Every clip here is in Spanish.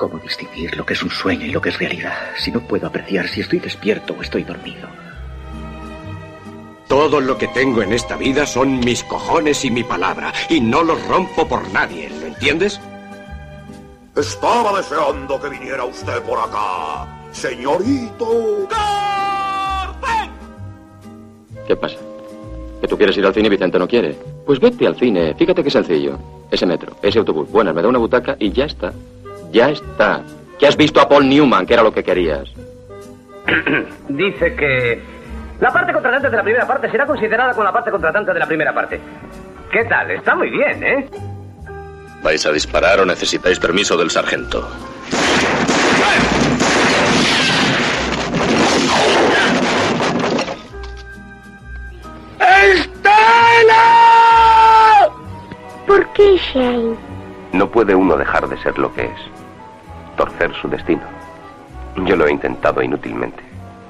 ¿Cómo distinguir lo que es un sueño y lo que es realidad? Si no puedo apreciar si estoy despierto o estoy dormido. Todo lo que tengo en esta vida son mis cojones y mi palabra, y no los rompo por nadie, ¿lo entiendes? Estaba deseando que viniera usted por acá, señorito. ¡Carmen! ¿Qué pasa? ¿Que tú quieres ir al cine y Vicente no quiere? Pues vete al cine. Fíjate qué sencillo. Ese metro, ese autobús. Bueno, me da una butaca y ya está. Ya está. Que has visto a Paul Newman, que era lo que querías. Dice que la parte contratante de la primera parte será considerada como la parte contratante de la primera parte. ¿Qué tal? Está muy bien, ¿eh? ¿Vais a disparar o necesitáis permiso del sargento? ¡Estela! ¿Por qué, Shane? No puede uno dejar de ser lo que es. Torcer su destino. Yo lo he intentado inútilmente.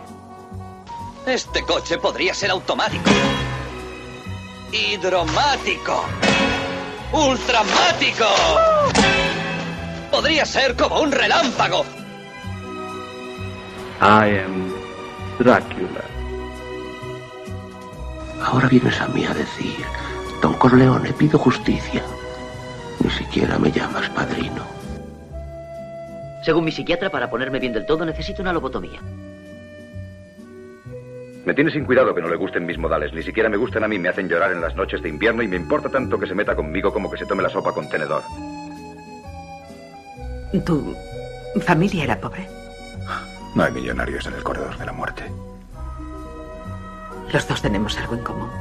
Este coche podría ser automático. Hidromático. Ultramático. Podría ser como un relámpago. I am Drácula. Ahora vienes a mí a decir, Don Corleone, pido justicia. Ni siquiera me llamas padrino. Según mi psiquiatra, para ponerme bien del todo necesito una lobotomía. Me tiene sin cuidado que no le gusten mis modales. Ni siquiera me gustan a mí. Me hacen llorar en las noches de invierno y me importa tanto que se meta conmigo como que se tome la sopa con tenedor. ¿Tu familia era pobre? No hay millonarios en el corredor de la muerte. Los dos tenemos algo en común.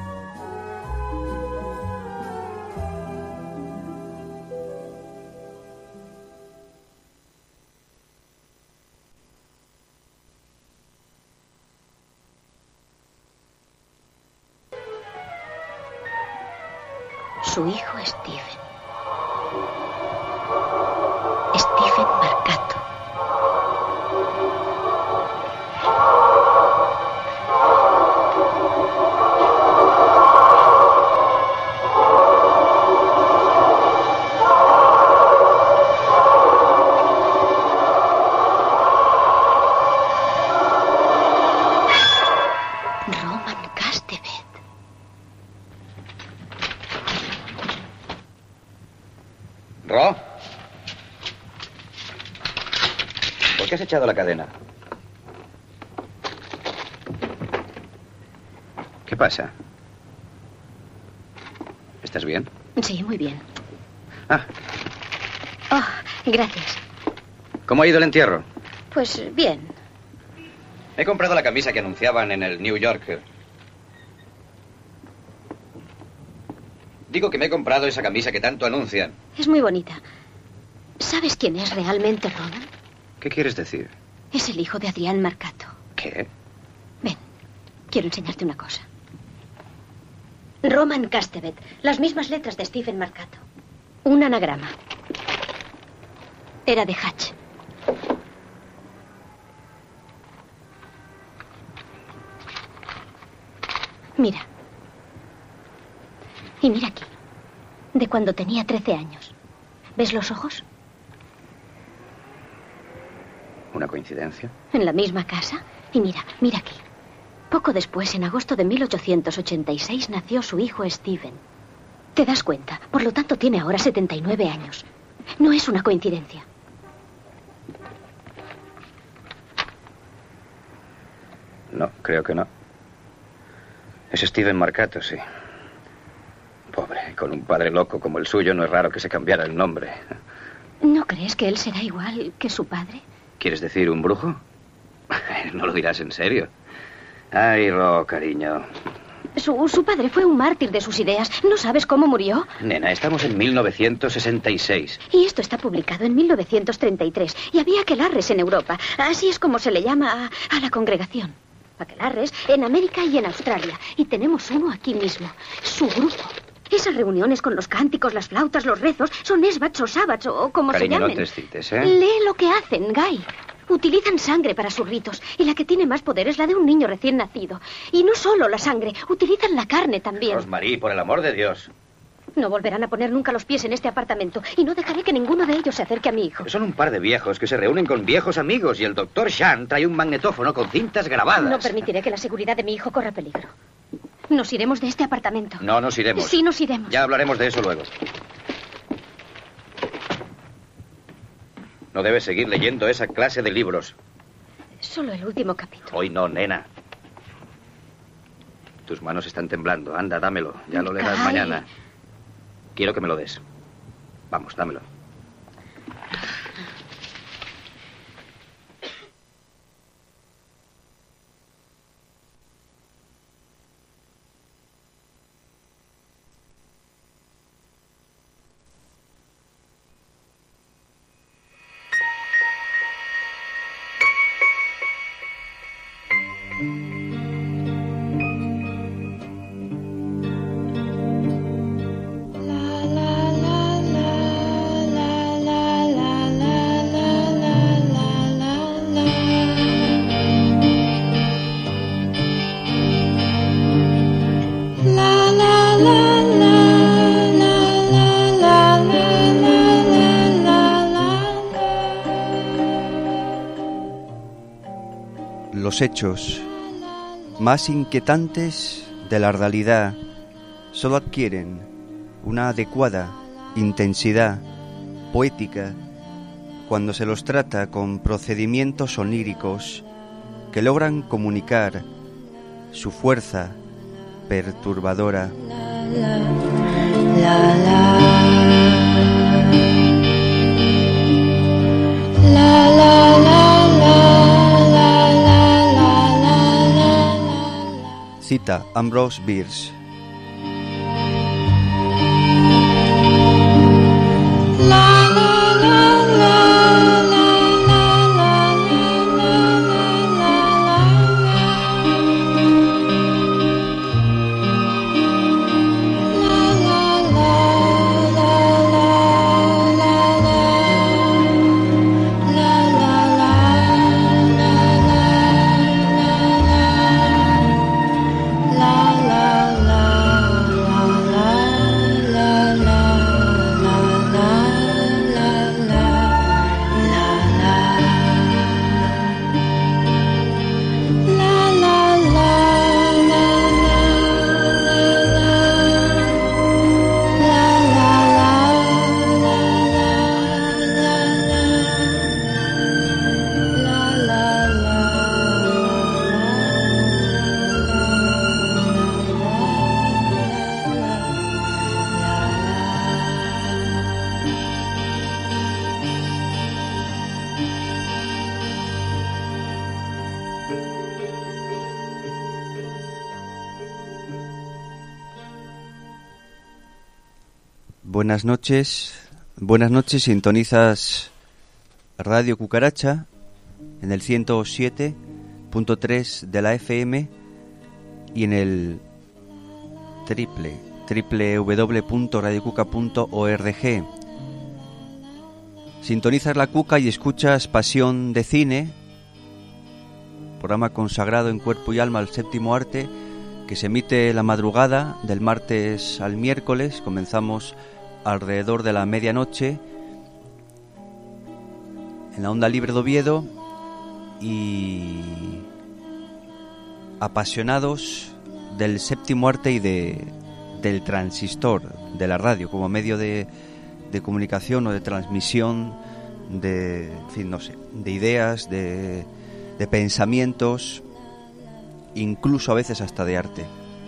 Su hijo Stephen. Stephen Marcato. Roman Castevet. ¿Ro? ¿Por qué has echado la cadena? ¿Qué pasa? ¿Estás bien? Sí, muy bien. Ah. Oh, gracias. ¿Cómo ha ido el entierro? Pues bien. He comprado la camisa que anunciaban en el New Yorker. Digo que me he comprado esa camisa que tanto anuncian. Es muy bonita. ¿Sabes quién es realmente Roman? ¿Qué quieres decir? Es el hijo de Adrián Marcato. ¿Qué? Ven, quiero enseñarte una cosa. Roman Castevet, las mismas letras de Stephen Marcato. Un anagrama. Era de Hatch. Mira. Y mira aquí. De cuando tenía 13 años. ¿Ves los ojos? ¿Una coincidencia? En la misma casa. Y mira, mira aquí. Poco después, en agosto de 1886, nació su hijo Stephen. ¿Te das cuenta? Por lo tanto, tiene ahora 79 años. No es una coincidencia. No, creo que no. Es Stephen Marcato, sí. Pobre, con un padre loco como el suyo no es raro que se cambiara el nombre. ¿No crees que él será igual que su padre? ¿Quieres decir un brujo? No lo dirás en serio. Ay, Ro, cariño. Su padre fue un mártir de sus ideas. ¿No sabes cómo murió? Nena, estamos en 1966. Y esto está publicado en 1933. Y había aquelarres en Europa. Así es como se le llama a la congregación. Aquelarres en América y en Australia. Y tenemos uno aquí mismo. Su grupo. Esas reuniones con los cánticos, las flautas, los rezos, son esbats o sabbats o como Cariño, se llamen. no te excites, ¿eh? Lee lo que hacen, Guy. Utilizan sangre para sus ritos. Y la que tiene más poder es la de un niño recién nacido. Y no solo la sangre, utilizan la carne también. Rosmarie, por el amor de Dios. No volverán a poner nunca los pies en este apartamento y no dejaré que ninguno de ellos se acerque a mi hijo. Son un par de viejos que se reúnen con viejos amigos y el doctor Shan trae un magnetófono con cintas grabadas. No permitiré que la seguridad de mi hijo corra peligro. Nos iremos de este apartamento. No nos iremos. Sí, nos iremos. Ya hablaremos de eso luego. No debes seguir leyendo esa clase de libros. Solo el último capítulo. Hoy no, nena. Tus manos están temblando. Anda, dámelo. Ya lo leerás mañana. Quiero que me lo des. Vamos, dámelo. Los hechos más inquietantes de la realidad solo adquieren una adecuada intensidad poética cuando se los trata con procedimientos oníricos que logran comunicar su fuerza perturbadora. Cita Ambrose Bierce. Buenas noches, sintonizas Radio Cucaracha en el 107.3 de la FM y en el www.radiocuca.org. Sintonizas la Cuca y escuchas Pasión de Cine, programa consagrado en cuerpo y alma al séptimo arte, que se emite la madrugada del martes al miércoles. Comenzamos alrededor de la medianoche en la onda libre de Oviedo y apasionados del séptimo arte y del transistor, de la radio como medio de comunicación o de transmisión de ideas, de pensamientos, incluso a veces hasta de arte.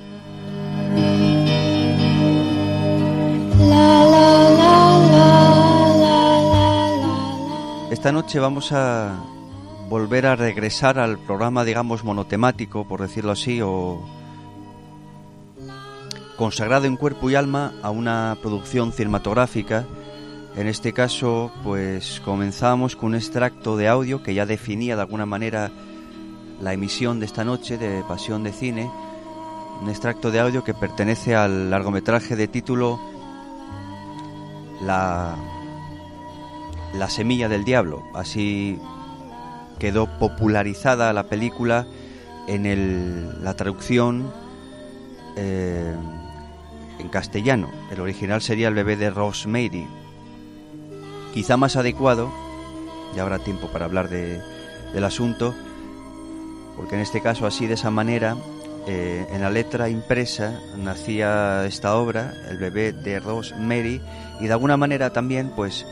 Esta noche vamos a volver a regresar al programa, digamos, monotemático, por decirlo así, o consagrado en cuerpo y alma a una producción cinematográfica. En este caso, pues comenzamos con un extracto de audio que ya definía de alguna manera la emisión de esta noche de Pasión de Cine, un extracto de audio que pertenece al largometraje de título La semilla del diablo. Así quedó popularizada la película en la traducción en castellano. El original sería El bebé de Rosemary. Quizá más adecuado, ya habrá tiempo para hablar del asunto, porque en este caso, así de esa manera, en la letra impresa nacía esta obra, El bebé de Rosemary, y de alguna manera también pues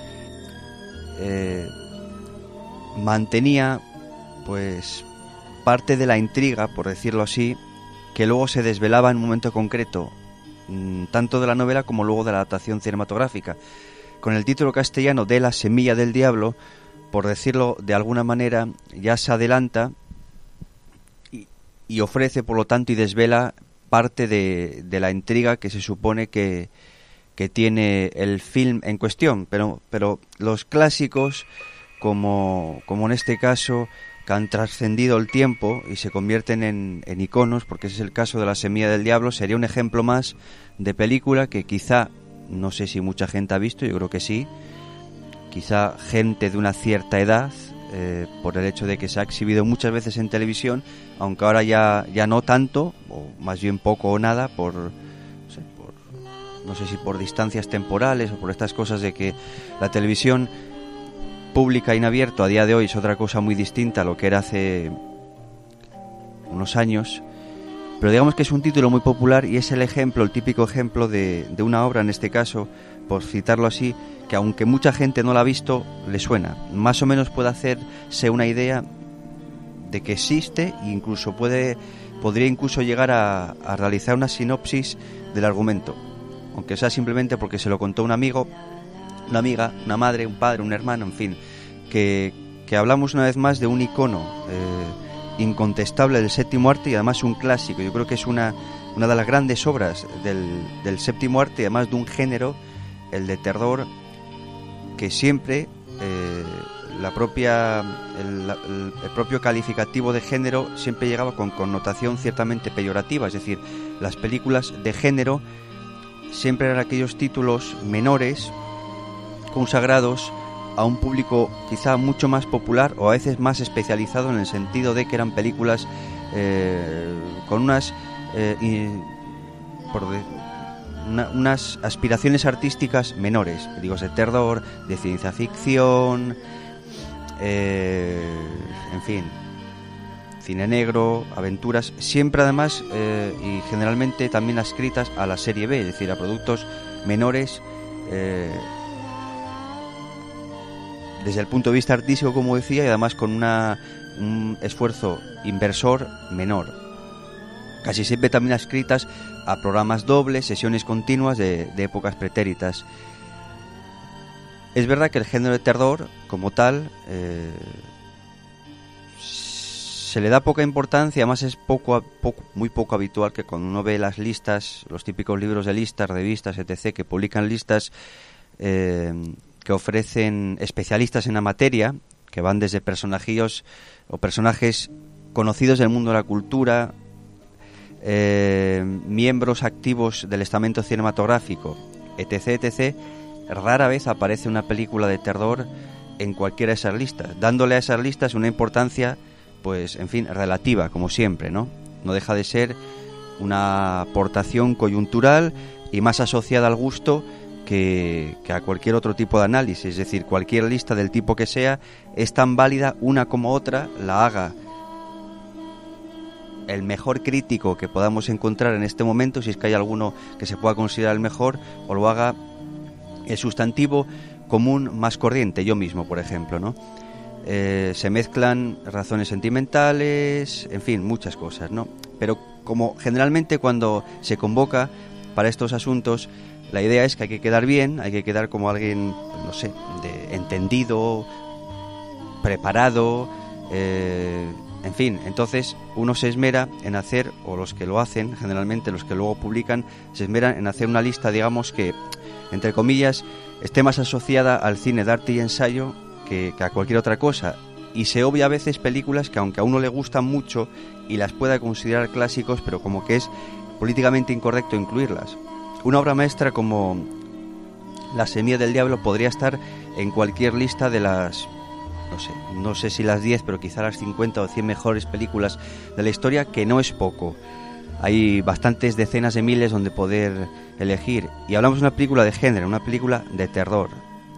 mantenía pues parte de la intriga, por decirlo así, que luego se desvelaba en un momento concreto, tanto de la novela como luego de la adaptación cinematográfica. Con el título castellano de La semilla del diablo, por decirlo de alguna manera, ya se adelanta y ofrece, por lo tanto, y desvela parte de la intriga que se supone que tiene el film en cuestión. Pero los clásicos, como en este caso, que han trascendido el tiempo y se convierten en iconos, porque ese es el caso de La semilla del diablo, sería un ejemplo más de película que quizá, no sé si mucha gente ha visto, yo creo que sí, quizá gente de una cierta edad, por el hecho de que se ha exhibido muchas veces en televisión, aunque ahora ya no tanto, o más bien poco o nada, no sé si por distancias temporales o por estas cosas de que la televisión pública en abierto a día de hoy es otra cosa muy distinta a lo que era hace unos años. Pero digamos que es un título muy popular y es el típico ejemplo de una obra, en este caso, por citarlo así, que aunque mucha gente no la ha visto, le suena. Más o menos puede hacerse una idea de que existe e incluso podría incluso llegar a realizar una sinopsis del argumento, aunque sea simplemente porque se lo contó un amigo, una amiga, una madre, un padre, un hermano, en fin, que hablamos una vez más de un icono incontestable del séptimo arte y además un clásico. Yo creo que es una de las grandes obras del séptimo arte y además de un género, el de terror, que siempre el propio calificativo de género siempre llegaba con connotación ciertamente peyorativa, es decir, las películas de género siempre eran aquellos títulos menores consagrados a un público quizá mucho más popular o a veces más especializado, en el sentido de que eran películas con unas aspiraciones artísticas menores, digo, de terror, de ciencia ficción, en fin, cine negro, aventuras, siempre además y generalmente también adscritas a la serie B, es decir, a productos menores desde el punto de vista artístico, como decía, y además con un esfuerzo inversor menor. Casi siempre también adscritas a programas dobles, sesiones continuas de épocas pretéritas. Es verdad que el género de terror, como tal, se le da poca importancia, además es muy poco habitual que cuando uno ve las listas, los típicos libros de listas, revistas, etc., que publican listas que ofrecen especialistas en la materia, que van desde personajes conocidos del mundo de la cultura, miembros activos del estamento cinematográfico, etc., rara vez aparece una película de terror en cualquiera de esas listas, dándole a esas listas una importancia, pues, en fin, relativa, como siempre, ¿no? No deja de ser una aportación coyuntural y más asociada al gusto que a cualquier otro tipo de análisis. Es decir, cualquier lista del tipo que sea es tan válida una como otra, la haga el mejor crítico que podamos encontrar en este momento, si es que hay alguno que se pueda considerar el mejor, o lo haga el sustantivo común más corriente, yo mismo, por ejemplo, ¿no? Se mezclan razones sentimentales, en fin, muchas cosas, ¿no? Pero como generalmente cuando se convoca para estos asuntos, la idea es que hay que quedar bien, hay que quedar como alguien, no sé, entendido, preparado, en fin. Entonces uno se esmera en hacer, o los que lo hacen, generalmente los que luego publican, se esmeran en hacer una lista, digamos, que, entre comillas, esté más asociada al cine de arte y ensayo que a cualquier otra cosa. Y se obvia a veces películas que, aunque a uno le gustan mucho y las pueda considerar clásicos, pero como que es políticamente incorrecto incluirlas. Una obra maestra como La semilla del diablo podría estar en cualquier lista de las, no sé si las 10, pero quizá las 50 o 100 mejores películas de la historia, que no es poco. hay bastantes decenas de miles donde poder elegir. Y hablamos de una película de género, una película de terror.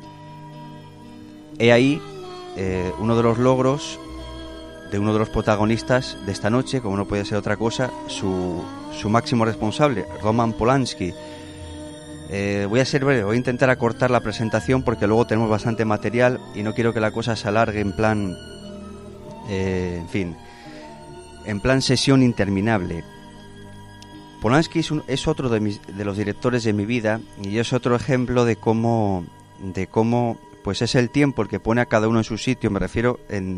He ahí uno de los logros de uno de los protagonistas de esta noche, como no puede ser otra cosa, su máximo responsable, Roman Polanski. Voy a ser breve, voy a intentar acortar la presentación porque luego tenemos bastante material y no quiero que la cosa se alargue en plan, en plan sesión interminable. Polanski es otro de los directores de mi vida y es otro ejemplo de cómo pues es el tiempo el que pone a cada uno en su sitio. Me refiero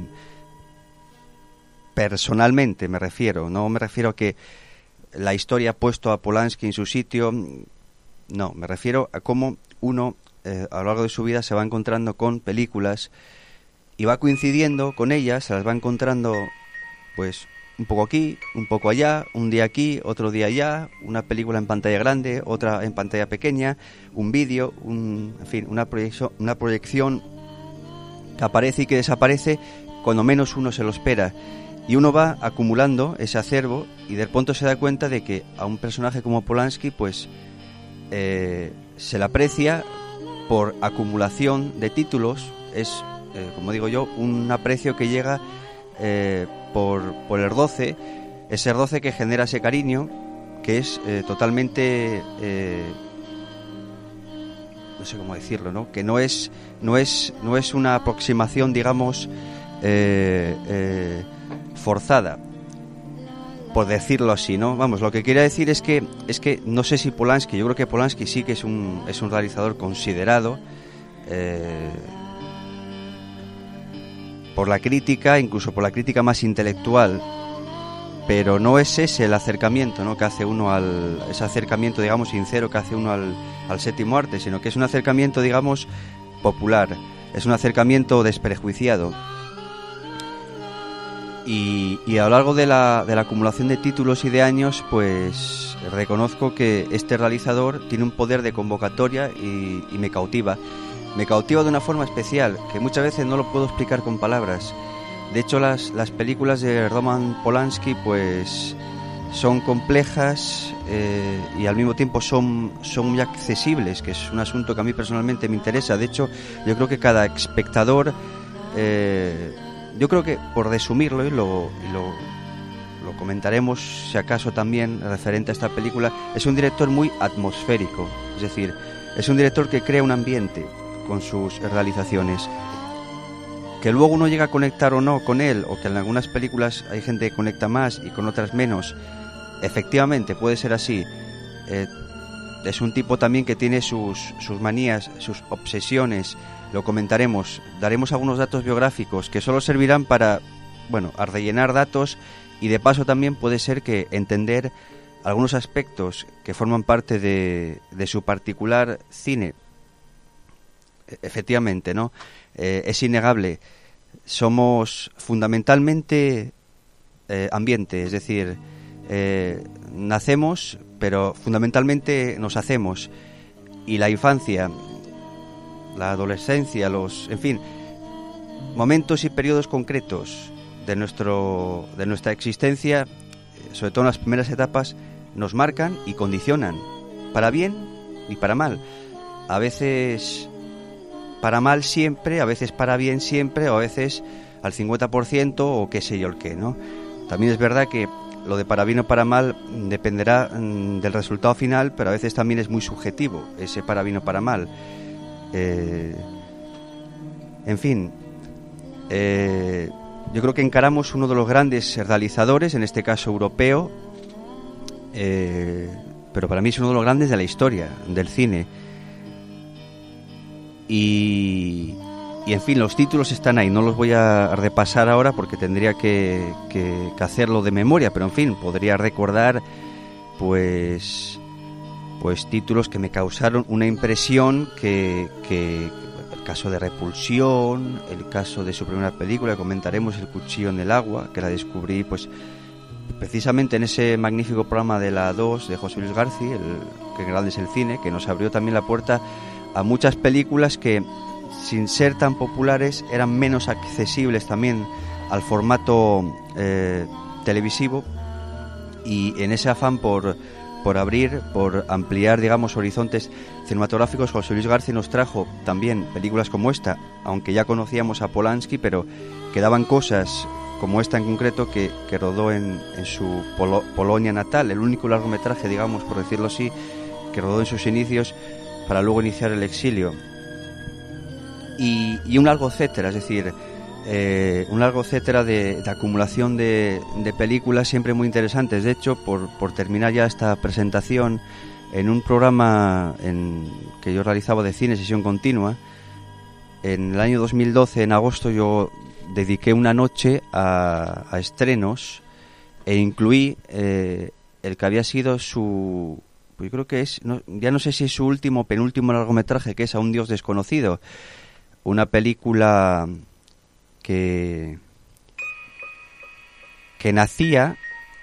personalmente, no me refiero a que la historia ha puesto a Polanski en su sitio, no, me refiero a cómo uno a lo largo de su vida se va encontrando con películas y va coincidiendo con ellas, se las va encontrando pues un poco aquí, un poco allá, un día aquí, otro día allá, una película en pantalla grande, otra en pantalla pequeña, un vídeo, una proyección que aparece y que desaparece cuando menos uno se lo espera. Y uno va acumulando ese acervo y de pronto se da cuenta de que a un personaje como Polanski pues se le aprecia por acumulación de títulos. Es, como digo yo, un aprecio que llega por el roce, ese roce que genera ese cariño, que es totalmente, no sé cómo decirlo, ¿no? Que no es una aproximación, digamos, forzada, por decirlo así, ¿no? Vamos, lo que quería decir es que no sé si Polanski, yo creo que Polanski sí que es un realizador considerado por la crítica, incluso por la crítica más intelectual, pero no es ese el acercamiento, ¿no?, que hace uno ese acercamiento, digamos, sincero que hace uno al séptimo arte, sino que es un acercamiento, digamos, popular, es un acercamiento desprejuiciado. Y a lo largo de la acumulación de títulos y de años, pues reconozco que este realizador tiene un poder de convocatoria y me cautiva. Me cautiva de una forma especial, que muchas veces no lo puedo explicar con palabras. De hecho, las películas de Roman Polanski pues son complejas y al mismo tiempo son muy accesibles, que es un asunto que a mí personalmente me interesa. De hecho, yo creo que cada espectador, yo creo que, por resumirlo, y lo comentaremos si acaso también referente a esta película, es un director muy atmosférico, es decir, es un director que crea un ambiente con sus realizaciones. Que luego uno llega a conectar o no con él, o que en algunas películas hay gente que conecta más y con otras menos, efectivamente puede ser así. Es un tipo también que tiene sus manías, sus obsesiones, lo comentaremos, daremos algunos datos biográficos que solo servirán para, bueno, a rellenar datos, y de paso también puede ser que entender algunos aspectos que forman parte de su particular cine. Efectivamente, ¿no? Es innegable. Somos fundamentalmente ambiente, es decir, nacemos, pero fundamentalmente nos hacemos. Y la infancia, la adolescencia, en fin, momentos y periodos concretos de nuestra existencia, sobre todo en las primeras etapas, nos marcan y condicionan, para bien y para mal. A veces para mal siempre, a veces para bien siempre, o a veces al 50% o qué sé yo el qué, ¿no? También es verdad que lo de para bien o para mal dependerá del resultado final, pero a veces también es muy subjetivo ese para bien o para mal. En fin, yo creo que encaramos uno de los grandes realizadores, en este caso europeo, pero para mí es uno de los grandes de la historia del cine. Y en fin, los títulos están ahí, no los voy a repasar ahora porque tendría que hacerlo de memoria, pero en fin, podría recordar pues títulos que me causaron una impresión, que el caso de Repulsión, el caso de su primera película, comentaremos El cuchillo en el agua, que la descubrí pues precisamente en ese magnífico programa de la 2 de José Luis García, que grande es el cine, que nos abrió también la puerta a muchas películas que, sin ser tan populares, eran menos accesibles también al formato televisivo, Y en ese afán por ampliar, digamos, horizontes cinematográficos, José Luis García nos trajo también películas como esta, aunque ya conocíamos a Polanski, pero quedaban cosas como esta en concreto que rodó en su Polonia natal, el único largometraje, digamos, por decirlo así, que rodó en sus inicios para luego iniciar el exilio. Y un largo etcétera, es decir, un largo etcétera de acumulación de películas siempre muy interesantes. De hecho, por terminar ya esta presentación, en un programa que yo realizaba de cine, sesión continua, en el año 2012, en agosto, yo dediqué una noche a estrenos e incluí el que había sido su... Pues creo que es... ya no sé si es su último o penúltimo largometraje, que es A un Dios desconocido. Una película que nacía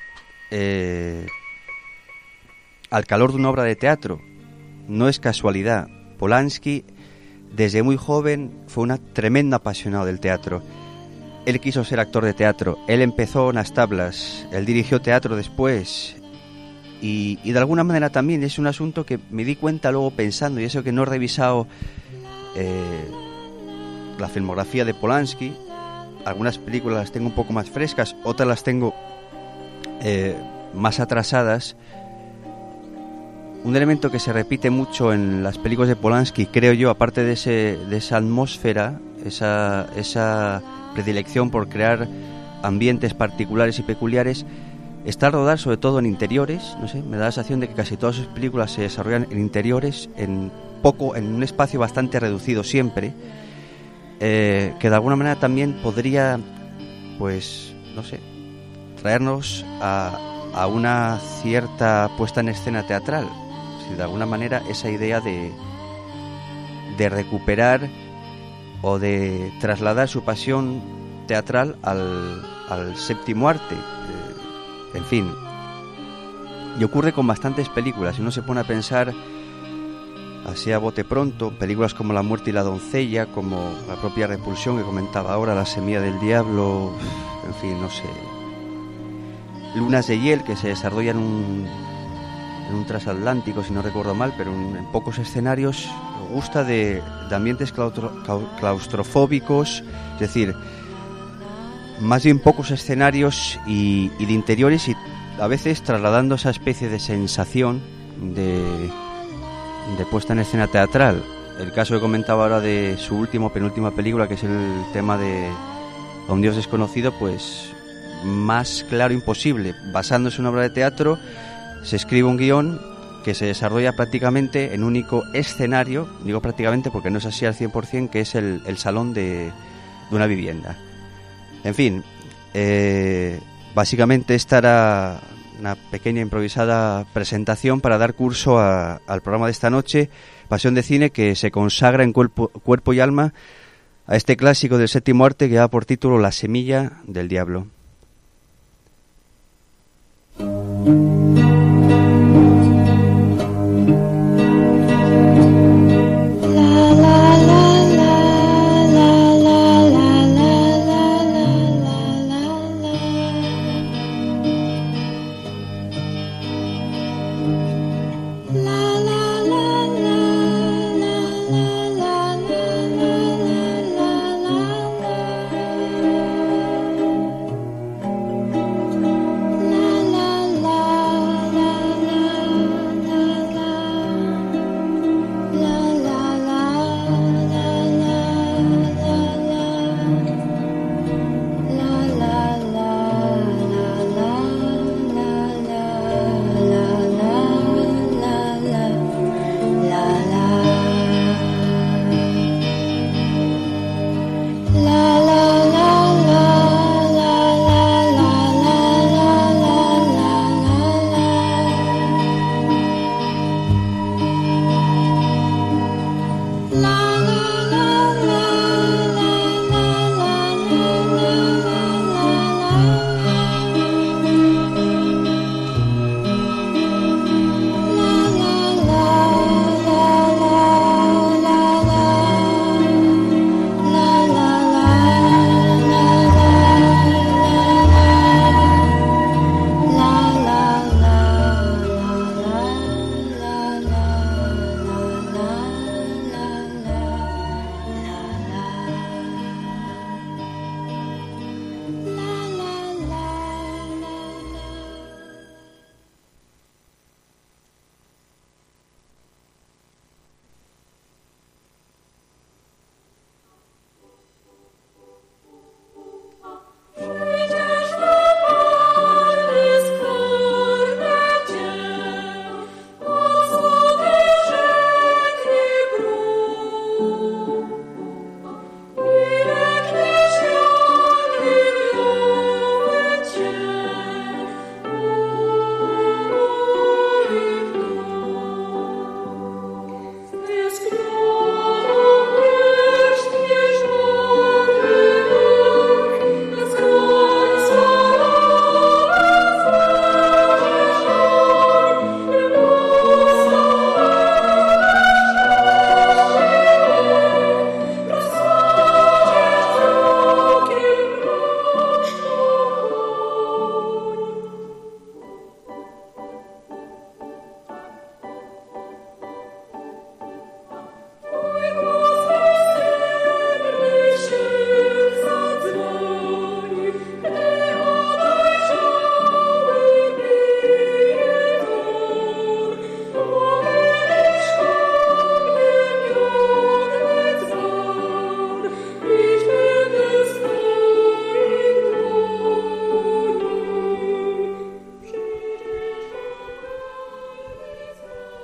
al calor de una obra de teatro. No es casualidad. Polanski, desde muy joven, fue una tremenda apasionada del teatro. Él quiso ser actor de teatro. Él empezó en las tablas. Él dirigió teatro después. Y de alguna manera también es un asunto que me di cuenta luego pensando, y eso que no he revisado la filmografía de Polanski. Algunas películas las tengo un poco más frescas, otras las tengo más atrasadas. Un elemento que se repite mucho en las películas de Polanski, creo yo, aparte de esa atmósfera, esa predilección por crear ambientes particulares y peculiares, está a rodar sobre todo en interiores. No sé, me da la sensación de que casi todas sus películas se desarrollan en interiores, en un espacio bastante reducido siempre, que de alguna manera también podría, pues, no sé, traernos a una cierta puesta en escena teatral. Si de alguna manera esa idea de recuperar o de trasladar su pasión teatral al séptimo arte. En fin, y ocurre con bastantes películas. Si uno se pone a pensar así a bote pronto, películas como La muerte y la doncella, como la propia Repulsión que comentaba ahora, La semilla del diablo, en fin, no sé, Lunas de hiel, que se desarrolla en un transatlántico, si no recuerdo mal, pero en pocos escenarios. Me gusta de ambientes claustrofóbicos, es decir, más bien pocos escenarios y de interiores, y a veces trasladando esa especie de sensación de puesta en escena teatral. El caso que comentaba ahora de su penúltima película, que es el tema de A un Dios desconocido, pues más claro imposible. Basándose en una obra de teatro, se escribe un guión que se desarrolla prácticamente en un único escenario. Digo prácticamente porque no es así al 100%, que es el salón de una vivienda. En fin, básicamente esta era una pequeña improvisada presentación para dar curso al programa de esta noche, Pasión de Cine, que se consagra en cuerpo y alma a este clásico del séptimo arte que da por título La semilla del diablo.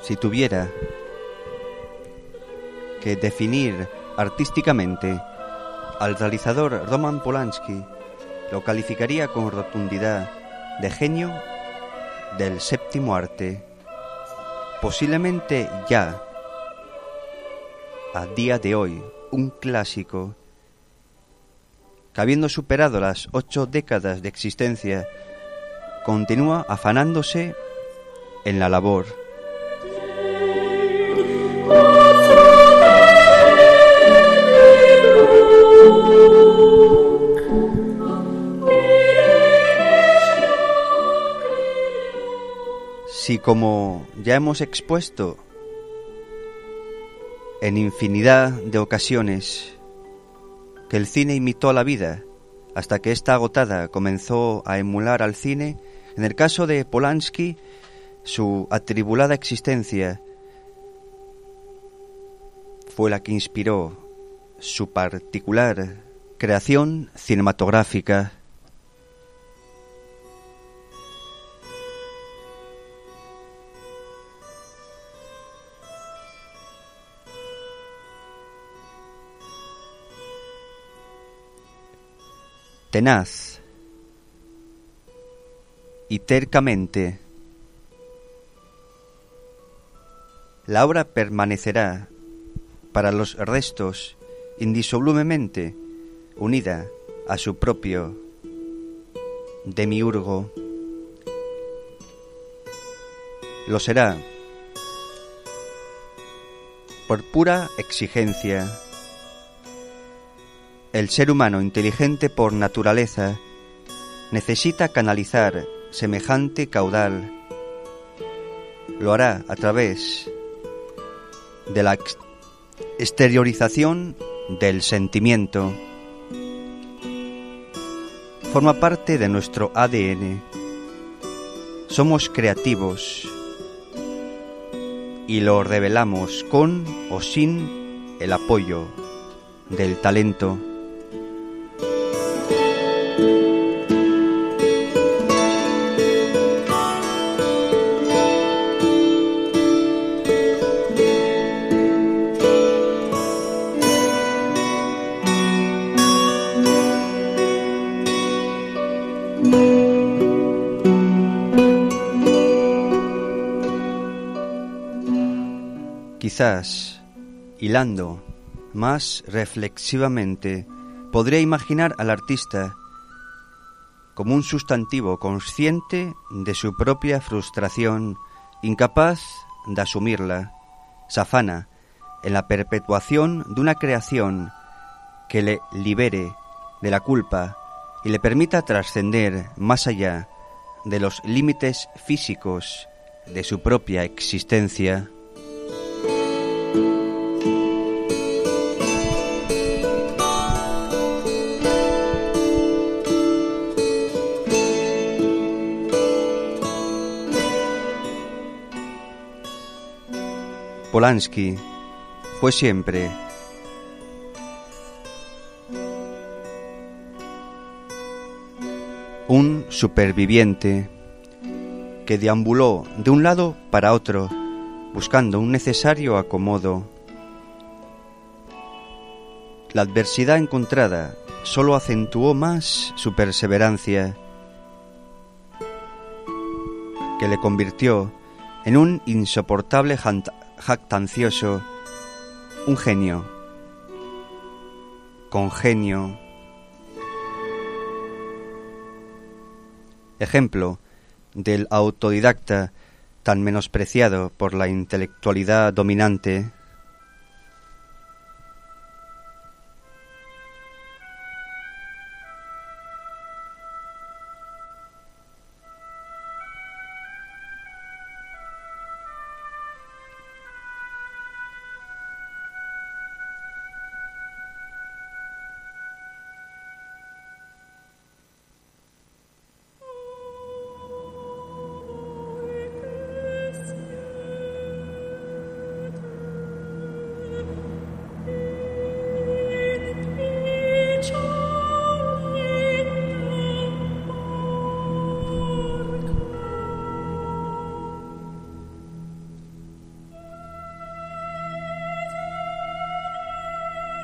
Si tuviera que definir artísticamente al realizador Roman Polanski, lo calificaría con rotundidad de genio del séptimo arte. Posiblemente ya, a día de hoy, un clásico que, habiendo superado las 8 décadas de existencia, continúa afanándose en la labor. Si, como ya hemos expuesto en infinidad de ocasiones, que el cine imitó a la vida hasta que ésta agotada comenzó a emular al cine, en el caso de Polanski, su atribulada existencia fue la que inspiró su particular creación cinematográfica. Tenaz y tercamente, la obra permanecerá para los restos indisolublemente unida a su propio demiurgo. Lo será por pura exigencia. El ser humano, inteligente por naturaleza, necesita canalizar semejante caudal. Lo hará a través de la exteriorización del sentimiento. Forma parte de nuestro ADN. Somos creativos y lo revelamos con o sin el apoyo del talento. Quizás, hilando más reflexivamente, podría imaginar al artista como un sustantivo consciente de su propia frustración, incapaz de asumirla, se afana en la perpetuación de una creación que le libere de la culpa y le permita trascender más allá de los límites físicos de su propia existencia. Polanski fue siempre un superviviente que deambuló de un lado para otro buscando un necesario acomodo. La adversidad encontrada solo acentuó más su perseverancia, que le convirtió en un insoportable jactancioso, un genio, con genio. Ejemplo del autodidacta tan menospreciado por la intelectualidad dominante.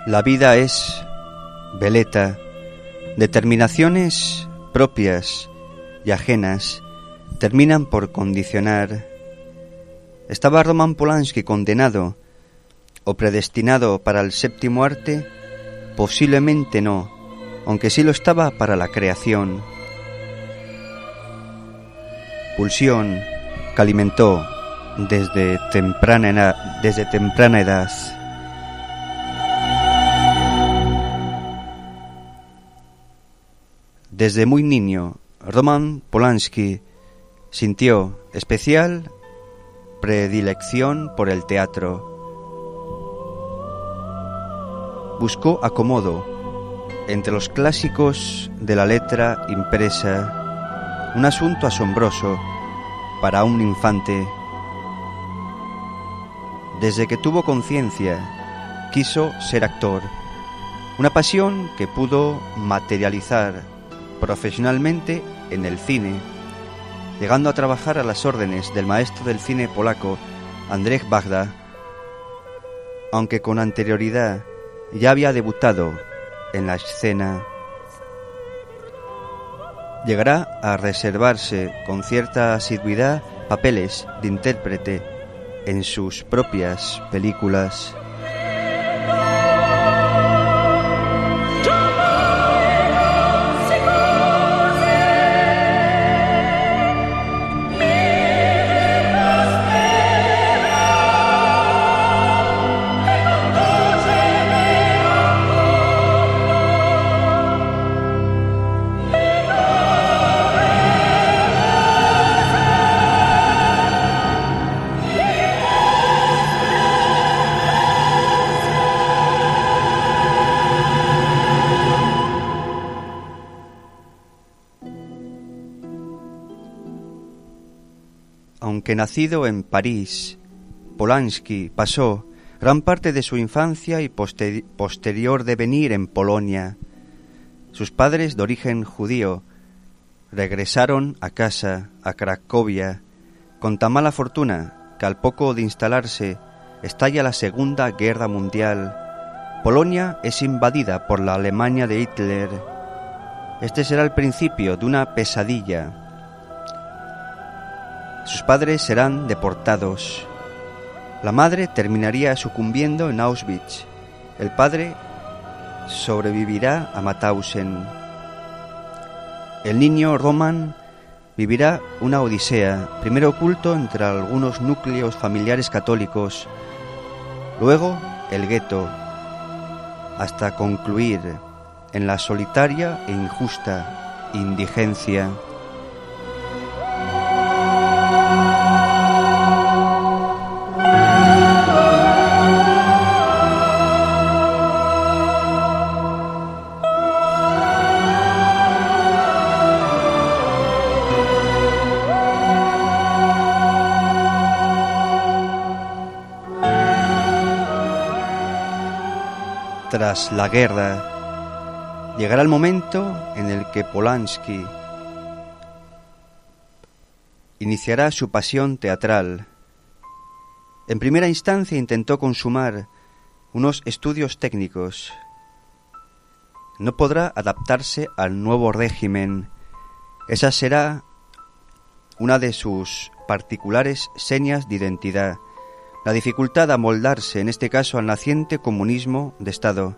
La vida es veleta, determinaciones propias y ajenas terminan por condicionar. ¿Estaba Roman Polanski condenado o predestinado para el séptimo arte? Posiblemente no, aunque sí lo estaba para la creación. Pulsión que alimentó desde temprana edad. Desde muy niño, Roman Polanski sintió especial predilección por el teatro. Buscó acomodo entre los clásicos de la letra impresa, un asunto asombroso para un infante. Desde que tuvo conciencia, quiso ser actor, una pasión que pudo materializar profesionalmente en el cine, llegando a trabajar a las órdenes del maestro del cine polaco Andrzej Wajda, aunque con anterioridad ya había debutado en la escena. Llegará a reservarse con cierta asiduidad papeles de intérprete en sus propias películas. Aunque nacido en París, Polanski pasó gran parte de su infancia y posterior devenir en Polonia. Sus padres, de origen judío, regresaron a casa, a Cracovia, con tan mala fortuna que al poco de instalarse estalla la Segunda Guerra Mundial. Polonia es invadida por la Alemania de Hitler. Este será el principio de una pesadilla. Sus padres serán deportados. La madre terminaría sucumbiendo en Auschwitz. El padre sobrevivirá a Mauthausen. El niño Roman vivirá una odisea, primero oculto entre algunos núcleos familiares católicos, luego el gueto, hasta concluir en la solitaria e injusta indigencia. Tras la guerra, llegará el momento en el que Polanski iniciará su pasión teatral. En primera instancia intentó consumar unos estudios técnicos. No podrá adaptarse al nuevo régimen. Esa será una de sus particulares señas de identidad. La dificultad de amoldarse, en este caso, al naciente comunismo de Estado.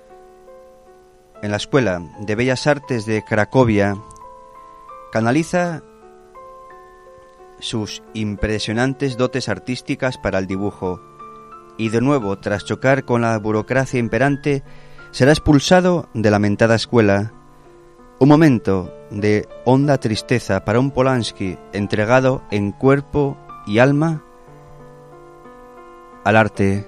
En la Escuela de Bellas Artes de Cracovia canaliza sus impresionantes dotes artísticas para el dibujo y de nuevo, tras chocar con la burocracia imperante, será expulsado de la mentada escuela. Un momento de honda tristeza para un Polanski entregado en cuerpo y alma al arte.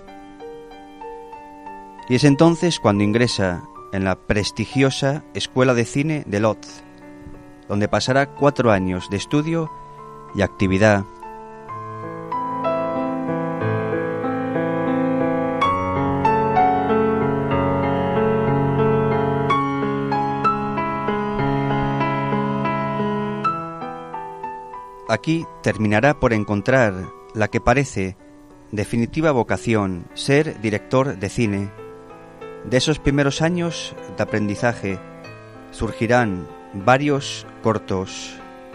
Y es entonces cuando ingresa en la prestigiosa Escuela de Cine de Łódź, donde pasará 4 años de estudio y actividad. Aquí terminará por encontrar la que parece definitiva vocación, ser director de cine. De esos primeros años de aprendizaje surgirán varios cortos.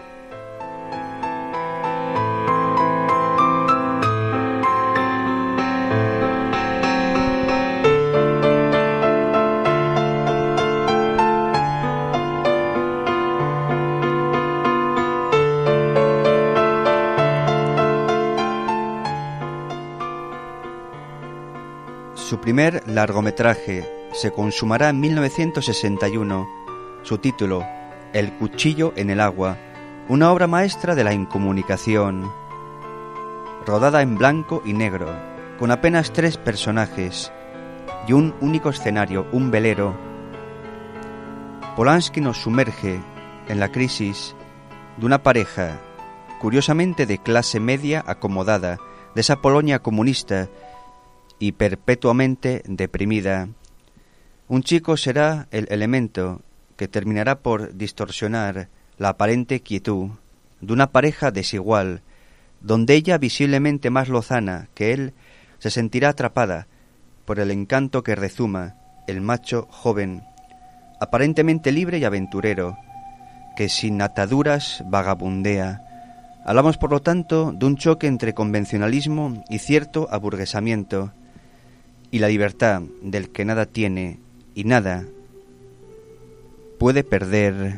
Su primer largometraje se consumará en 1961. Su título, El cuchillo en el agua, una obra maestra de la incomunicación. Rodada en blanco y negro, con apenas 3 personajes y un único escenario, un velero. Polanski nos sumerge en la crisis de una pareja, curiosamente de clase media acomodada, de esa Polonia comunista y perpetuamente deprimida. Un chico será el elemento que terminará por distorsionar la aparente quietud de una pareja desigual, donde ella, visiblemente más lozana que él, se sentirá atrapada por el encanto que rezuma el macho joven, aparentemente libre y aventurero, que sin ataduras vagabundea. Hablamos, por lo tanto, de un choque entre convencionalismo y cierto aburguesamiento, y la libertad del que nada tiene y nada puede perder.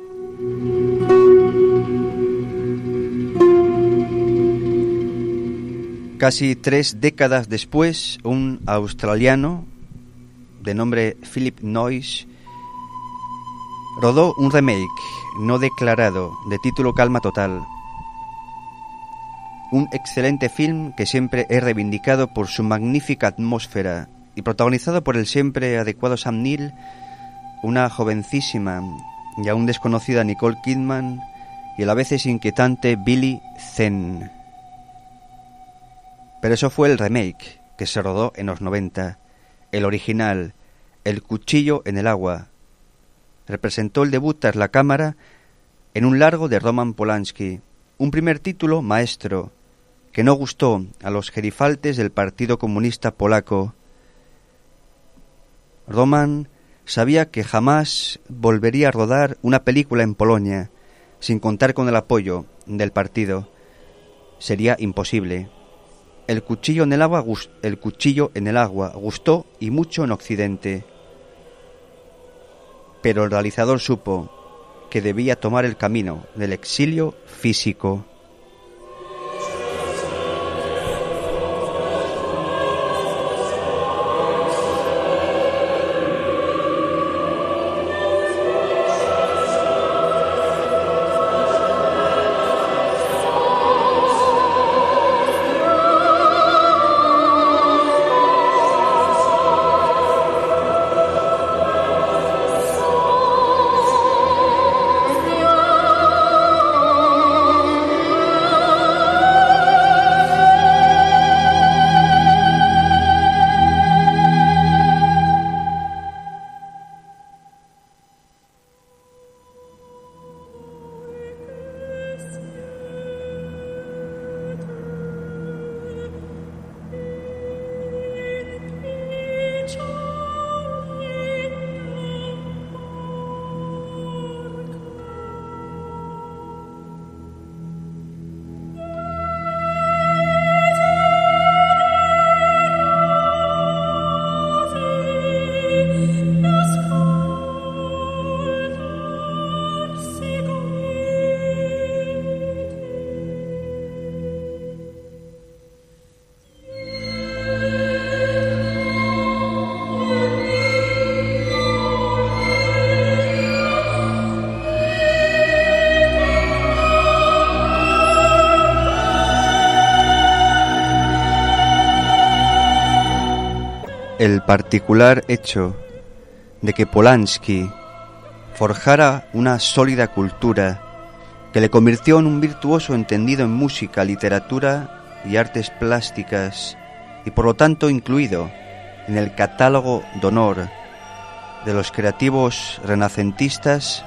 Casi 3 décadas después, un australiano de nombre Philip Noyce rodó un remake no declarado de título Calma Total. Un excelente film que siempre he reivindicado por su magnífica atmósfera y protagonizado por el siempre adecuado Sam Neill, una jovencísima y aún desconocida Nicole Kidman y a la vez inquietante Billy Zane. Pero eso fue el remake que se rodó en los 90. El original, El cuchillo en el agua, representó el debut tras la cámara en un largo de Roman Polanski, un primer título maestro que no gustó a los gerifaltes del Partido Comunista Polaco. Roman sabía que jamás volvería a rodar una película en Polonia sin contar con el apoyo del partido. Sería imposible. El cuchillo en el agua gustó y mucho en Occidente. Pero el realizador supo que debía tomar el camino del exilio físico. El particular hecho de que Polanski forjara una sólida cultura que le convirtió en un virtuoso entendido en música, literatura y artes plásticas, y por lo tanto incluido en el catálogo de honor de los creativos renacentistas,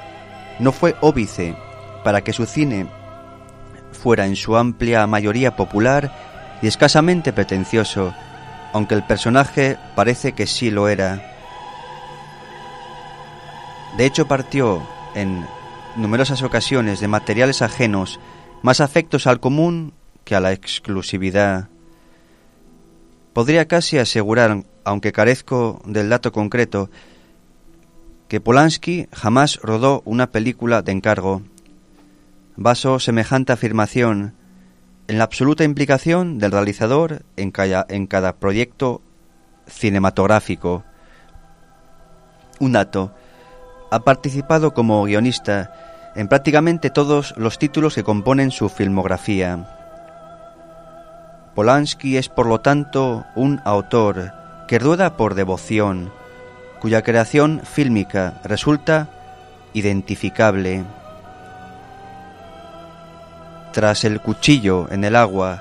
no fue óbice para que su cine fuera en su amplia mayoría popular y escasamente pretencioso, aunque el personaje parece que sí lo era. De hecho, partió en numerosas ocasiones de materiales ajenos, más afectos al común que a la exclusividad. Podría casi asegurar, aunque carezco del dato concreto, que Polanski jamás rodó una película de encargo. Baso semejante afirmación en la absoluta implicación del realizador en cada proyecto cinematográfico. Un dato: ha participado como guionista en prácticamente todos los títulos que componen su filmografía. Polanski es, por lo tanto, un autor que rueda por devoción, cuya creación fílmica resulta identificable. Tras El cuchillo en el agua,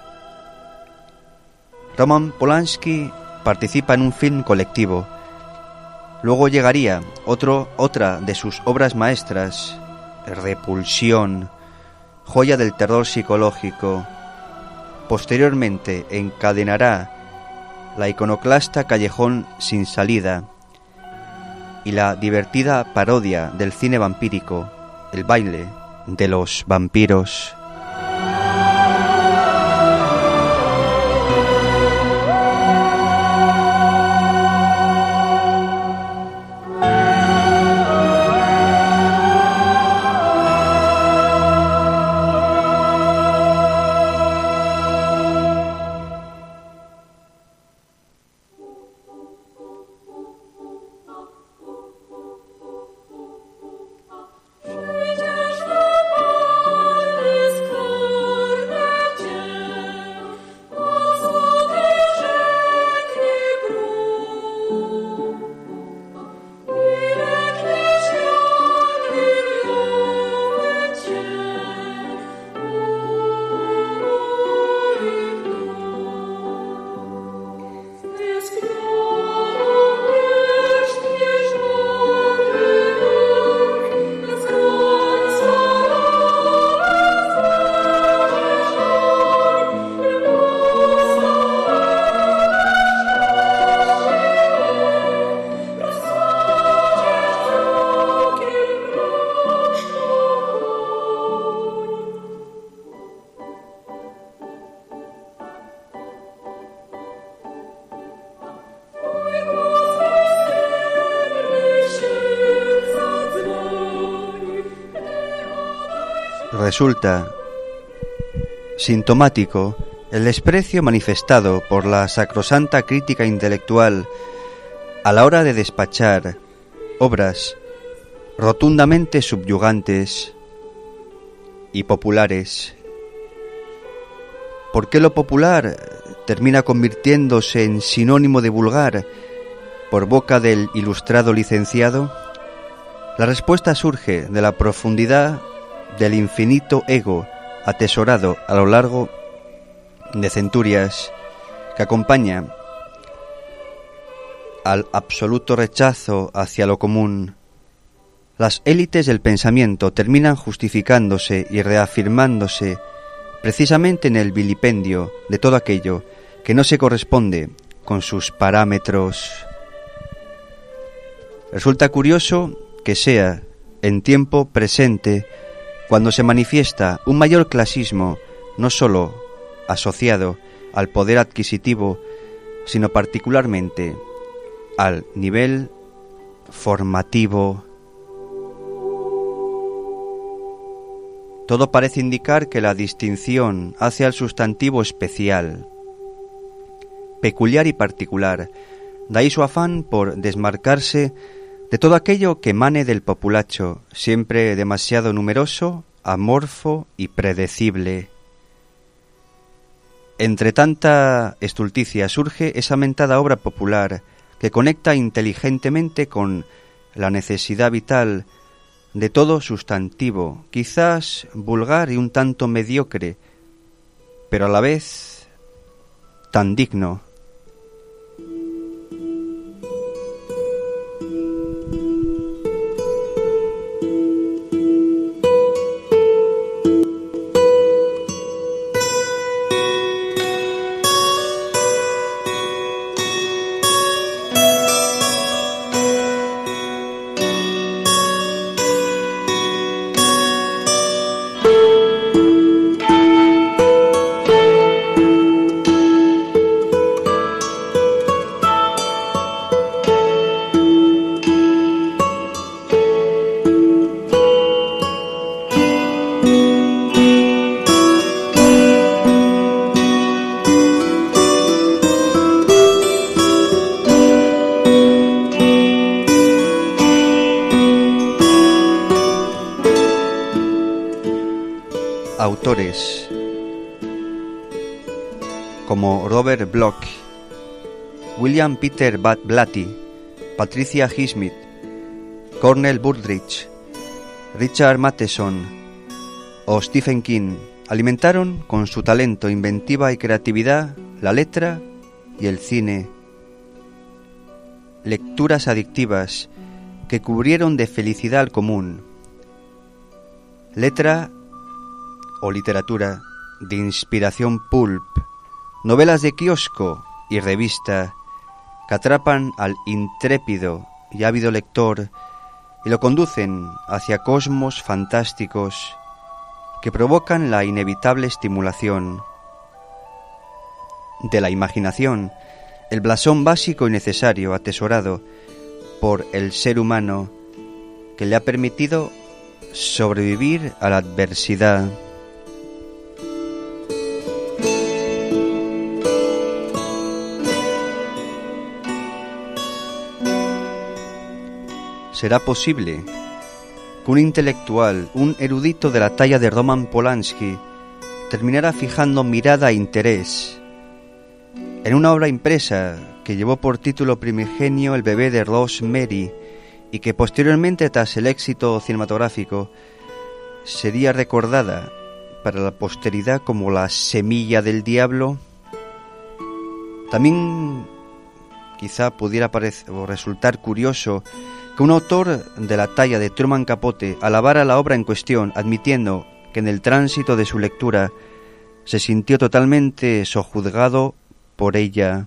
Roman Polanski participa en un film colectivo. Luego llegaría otra de sus obras maestras, Repulsión, joya del terror psicológico. Posteriormente encadenará la iconoclasta Callejón sin salida y la divertida parodia del cine vampírico, El baile de los vampiros. Resulta sintomático el desprecio manifestado por la sacrosanta crítica intelectual a la hora de despachar obras rotundamente subyugantes y populares. ¿Por qué lo popular termina convirtiéndose en sinónimo de vulgar por boca del ilustrado licenciado? La respuesta surge de la profundidad del infinito ego atesorado a lo largo de centurias, que acompaña al absoluto rechazo hacia lo común. Las élites del pensamiento terminan justificándose y reafirmándose precisamente en el vilipendio de todo aquello que no se corresponde con sus parámetros. Resulta curioso que sea en tiempo presente cuando se manifiesta un mayor clasismo, no sólo asociado al poder adquisitivo, sino particularmente al nivel formativo. Todo parece indicar que la distinción hace al sustantivo especial, peculiar y particular. De ahí su afán por desmarcarse de todo aquello que emane del populacho, siempre demasiado numeroso, amorfo y predecible. Entre tanta estulticia surge esa mentada obra popular que conecta inteligentemente con la necesidad vital de todo sustantivo, quizás vulgar y un tanto mediocre, pero a la vez tan digno. autores como Robert Bloch, William Peter Blatty, Patricia Highsmith, Cornell Buldrich, Richard Matheson o Stephen King alimentaron con su talento, inventiva y creatividad la letra y el cine. Lecturas adictivas que cubrieron de felicidad al común. Letra o literatura de inspiración pulp, novelas de kiosco y revista que atrapan al intrépido y ávido lector y lo conducen hacia cosmos fantásticos que provocan la inevitable estimulación de la imaginación, el blasón básico y necesario atesorado por el ser humano que le ha permitido sobrevivir a la adversidad. ¿Será posible que un intelectual, un erudito de la talla de Roman Polanski, terminara fijando mirada e interés en una obra impresa que llevó por título primigenio El bebé de Rosemary y que posteriormente, tras el éxito cinematográfico, sería recordada para la posteridad como La semilla del diablo? También quizá pudiera parecer o resultar curioso que un autor de la talla de Truman Capote alabara la obra en cuestión, admitiendo que en el tránsito de su lectura se sintió totalmente sojuzgado por ella.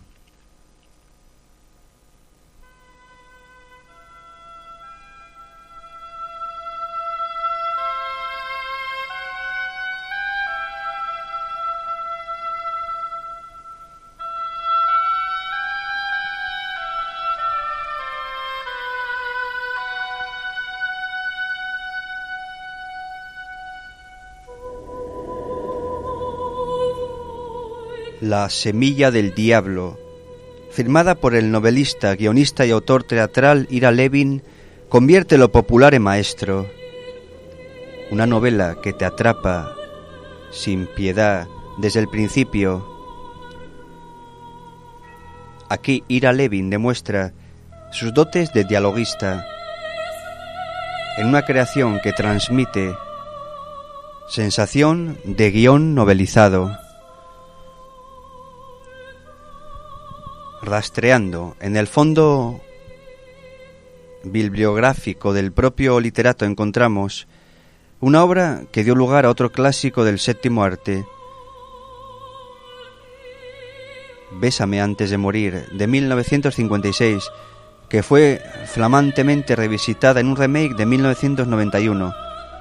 La semilla del diablo, firmada por el novelista, guionista y autor teatral Ira Levin, convierte lo popular en maestro. Una novela que te atrapa sin piedad desde el principio. Aquí Ira Levin demuestra sus dotes de dialoguista en una creación que transmite sensación de guión novelizado. Rastreando en el fondo bibliográfico del propio literato encontramos una obra que dio lugar a otro clásico del séptimo arte, Bésame antes de morir, de 1956, que fue flamantemente revisitada en un remake de 1991,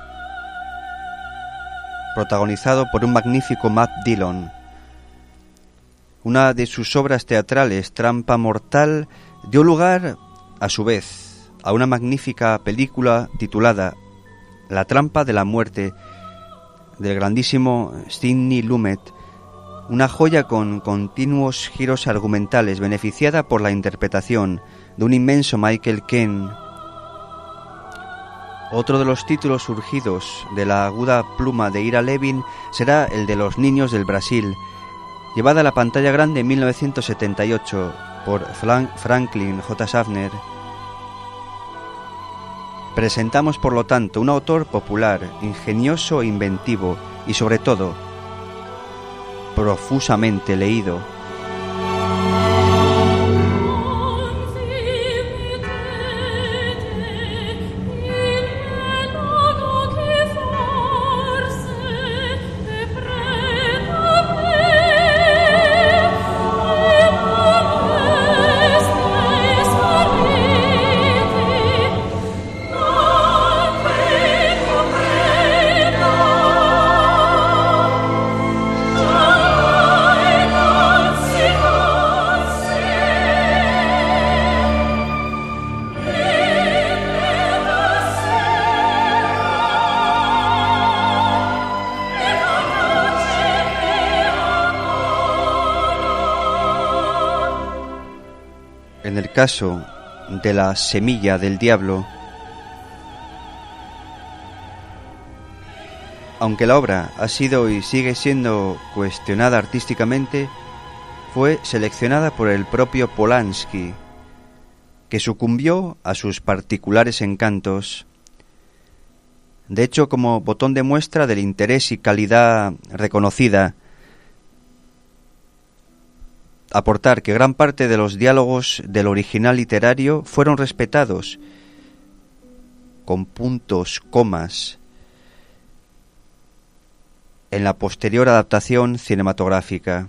protagonizado por un magnífico Matt Dillon. Una de sus obras teatrales, Trampa Mortal, dio lugar, a su vez, a una magnífica película titulada La trampa de la muerte, del grandísimo Sidney Lumet, una joya con continuos giros argumentales, beneficiada por la interpretación de un inmenso Michael Caine. Otro de los títulos surgidos de la aguda pluma de Ira Levin será el de Los niños del Brasil, llevada a la pantalla grande en 1978 por Franklin J. Schaffner. Presentamos, por lo tanto, un autor popular, ingenioso e inventivo y, sobre todo, profusamente leído. En el caso de La semilla del diablo, aunque la obra ha sido y sigue siendo cuestionada artísticamente, fue seleccionada por el propio Polanski, que sucumbió a sus particulares encantos. De hecho, como botón de muestra del interés y calidad reconocida, aportar que gran parte de los diálogos del original literario fueron respetados, con puntos, comas, en la posterior adaptación cinematográfica.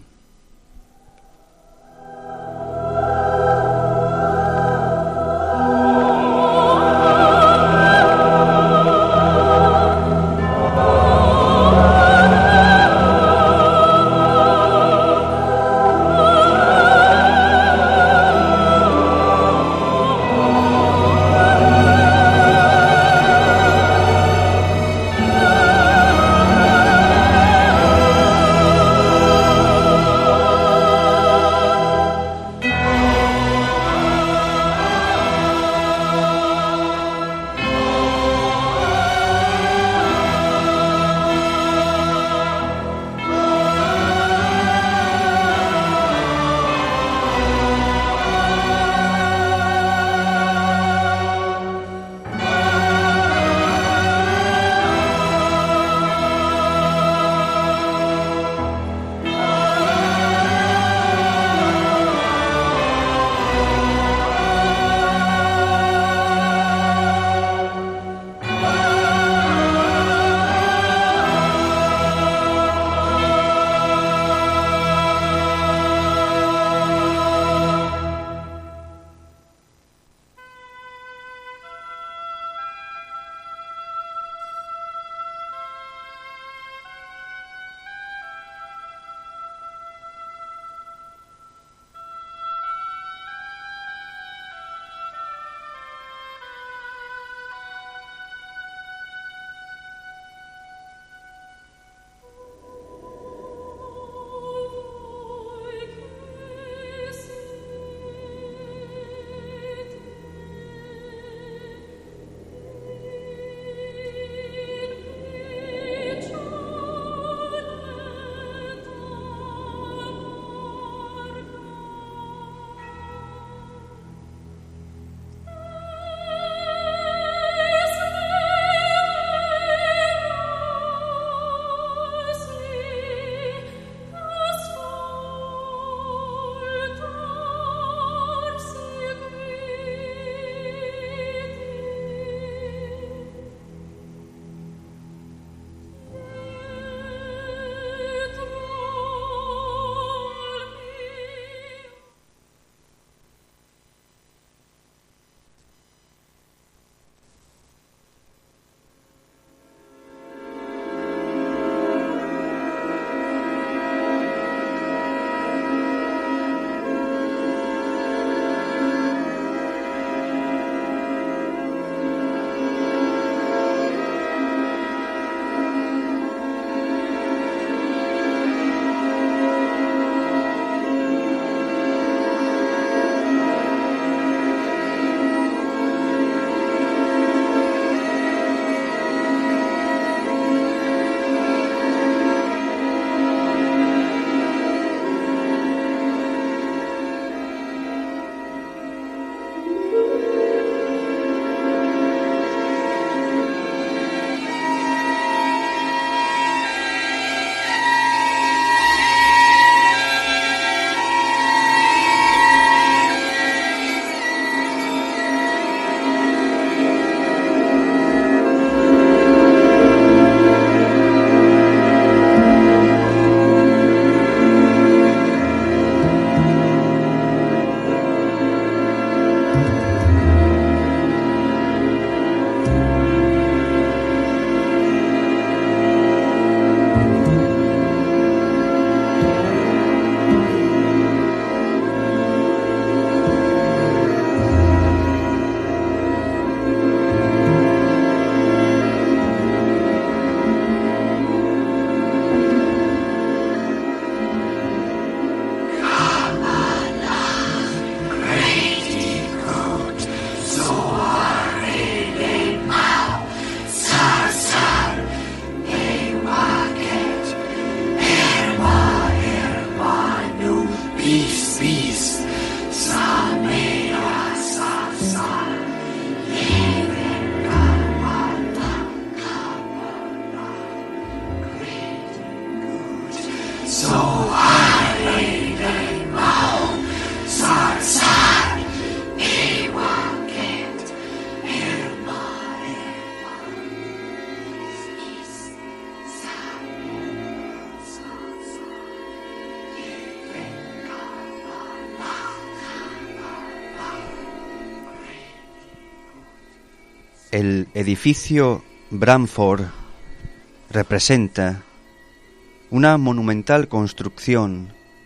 El edificio Bramford representa una monumental construcción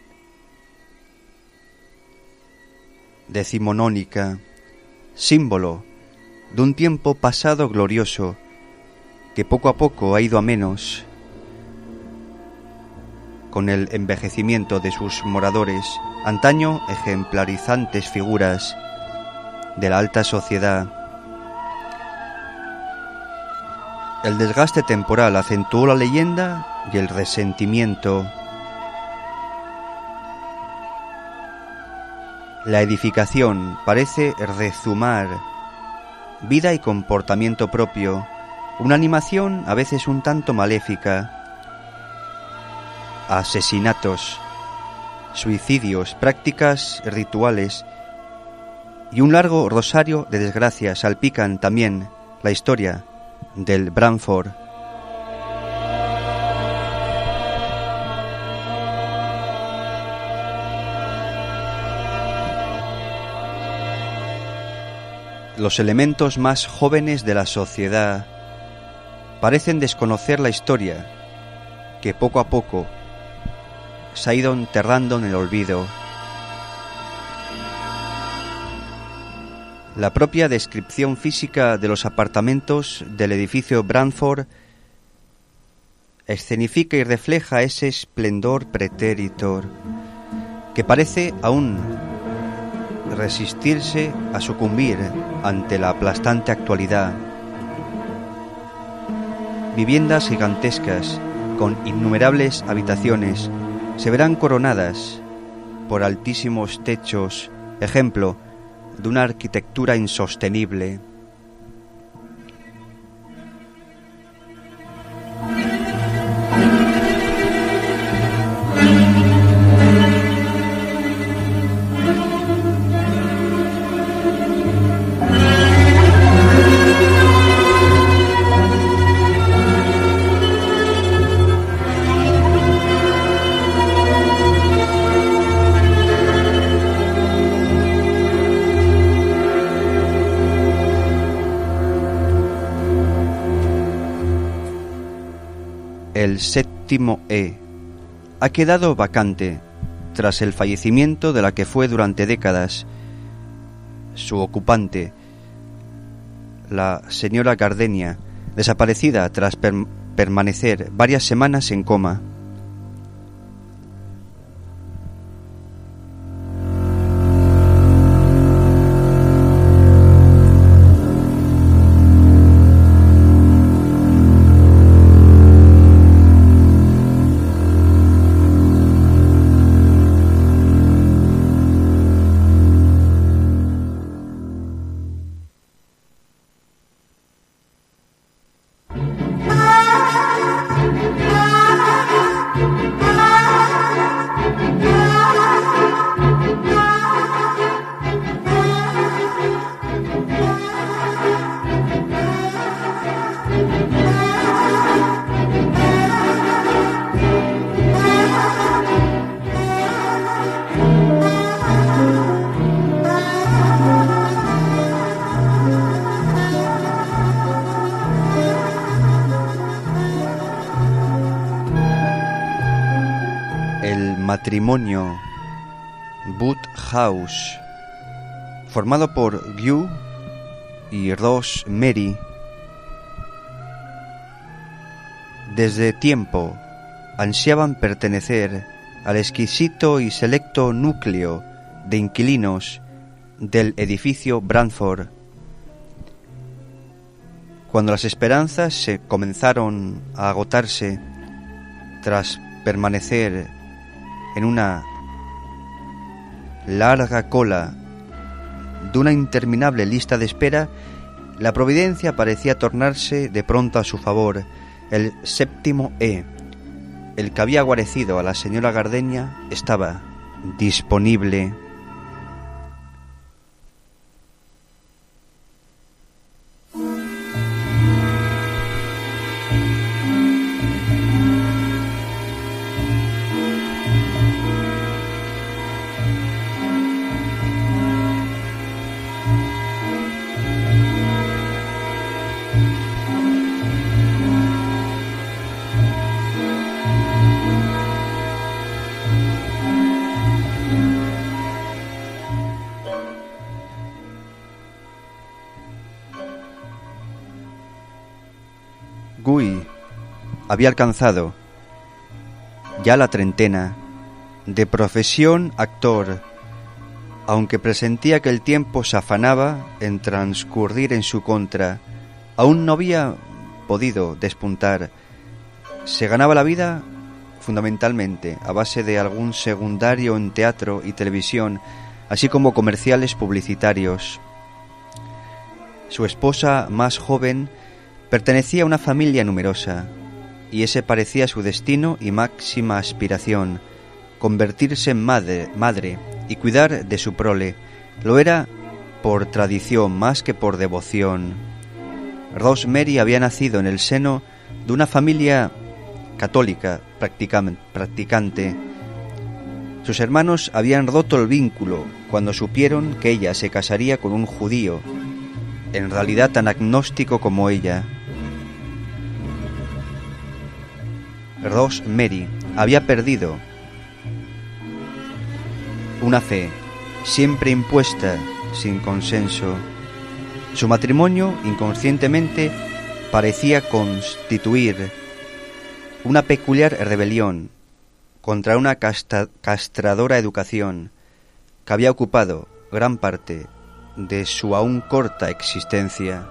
decimonónica, símbolo de un tiempo pasado glorioso que poco a poco ha ido a menos con el envejecimiento de sus moradores, antaño ejemplarizantes figuras de la alta sociedad. El desgaste temporal acentuó la leyenda y el resentimiento. La edificación parece rezumar vida y comportamiento propio, una animación a veces un tanto maléfica. Asesinatos, suicidios, prácticas rituales y un largo rosario de desgracias salpican también la historia del Bramford. Los elementos más jóvenes de la sociedad parecen desconocer la historia que poco a poco se ha ido enterrando en el olvido. La propia descripción física de los apartamentos del edificio Bramford escenifica y refleja ese esplendor pretérito que parece aún resistirse a sucumbir ante la aplastante actualidad. Viviendas gigantescas con innumerables habitaciones se verán coronadas por altísimos techos, ejemplo de una arquitectura insostenible. El séptimo E ha quedado vacante tras el fallecimiento de la que fue durante décadas su ocupante, la señora Gardenia, desaparecida tras permanecer varias semanas en coma. Matrimonio Woodhouse, formado por Hugh y Rosemary, desde tiempo ansiaban pertenecer al exquisito y selecto núcleo de inquilinos del edificio Bramford. Cuando las esperanzas se comenzaron a agotarse tras permanecer en una larga cola de una interminable lista de espera, la providencia parecía tornarse de pronto a su favor. El séptimo E, el que había guarecido a la señora Gardenia, estaba disponible. Guy había alcanzado ya la treintena, de profesión actor, aunque presentía que el tiempo se afanaba en transcurrir en su contra, aún no había podido despuntar. Se ganaba la vida fundamentalmente a base de algún secundario en teatro y televisión, así como comerciales publicitarios. Su esposa más joven pertenecía a una familia numerosa, y ese parecía su destino y máxima aspiración, convertirse en madre y cuidar de su prole. Lo era por tradición más que por devoción. Rosemary había nacido en el seno de una familia católica practicante. Sus hermanos habían roto el vínculo cuando supieron que ella se casaría con un judío, en realidad tan agnóstico como ella. Rosemary había perdido una fe siempre impuesta sin consenso. Su matrimonio inconscientemente parecía constituir una peculiar rebelión contra una castradora educación que había ocupado gran parte de su aún corta existencia.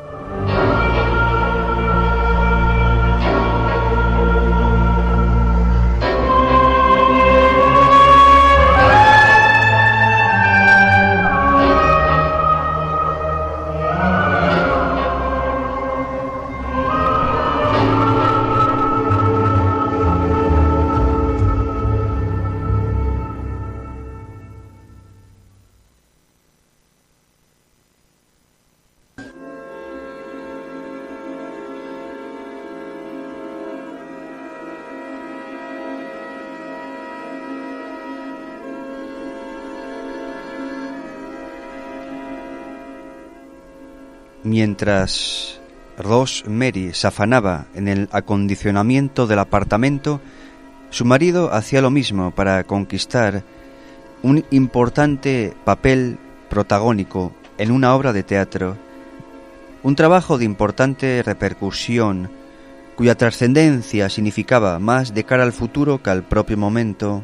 Mientras Rosemary se afanaba en el acondicionamiento del apartamento, su marido hacía lo mismo para conquistar un importante papel protagónico en una obra de teatro, un trabajo de importante repercusión, cuya trascendencia significaba más de cara al futuro que al propio momento.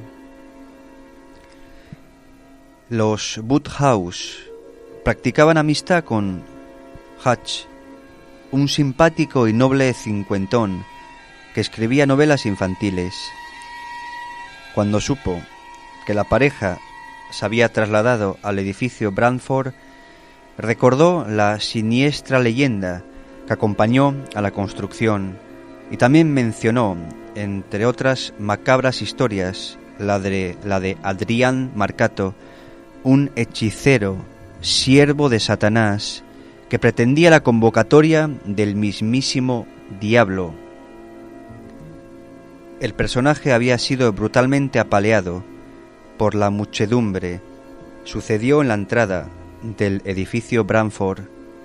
Los Woodhouse practicaban amistad con Hutch, un simpático y noble cincuentón que escribía novelas infantiles. Cuando supo que la pareja se había trasladado al edificio Bradford, recordó la siniestra leyenda que acompañó a la construcción y también mencionó, entre otras macabras historias, la de Adrián Marcato, un hechicero, siervo de Satanás, que pretendía la convocatoria del mismísimo diablo. El personaje había sido brutalmente apaleado por la muchedumbre. Sucedió en la entrada del edificio Bradford.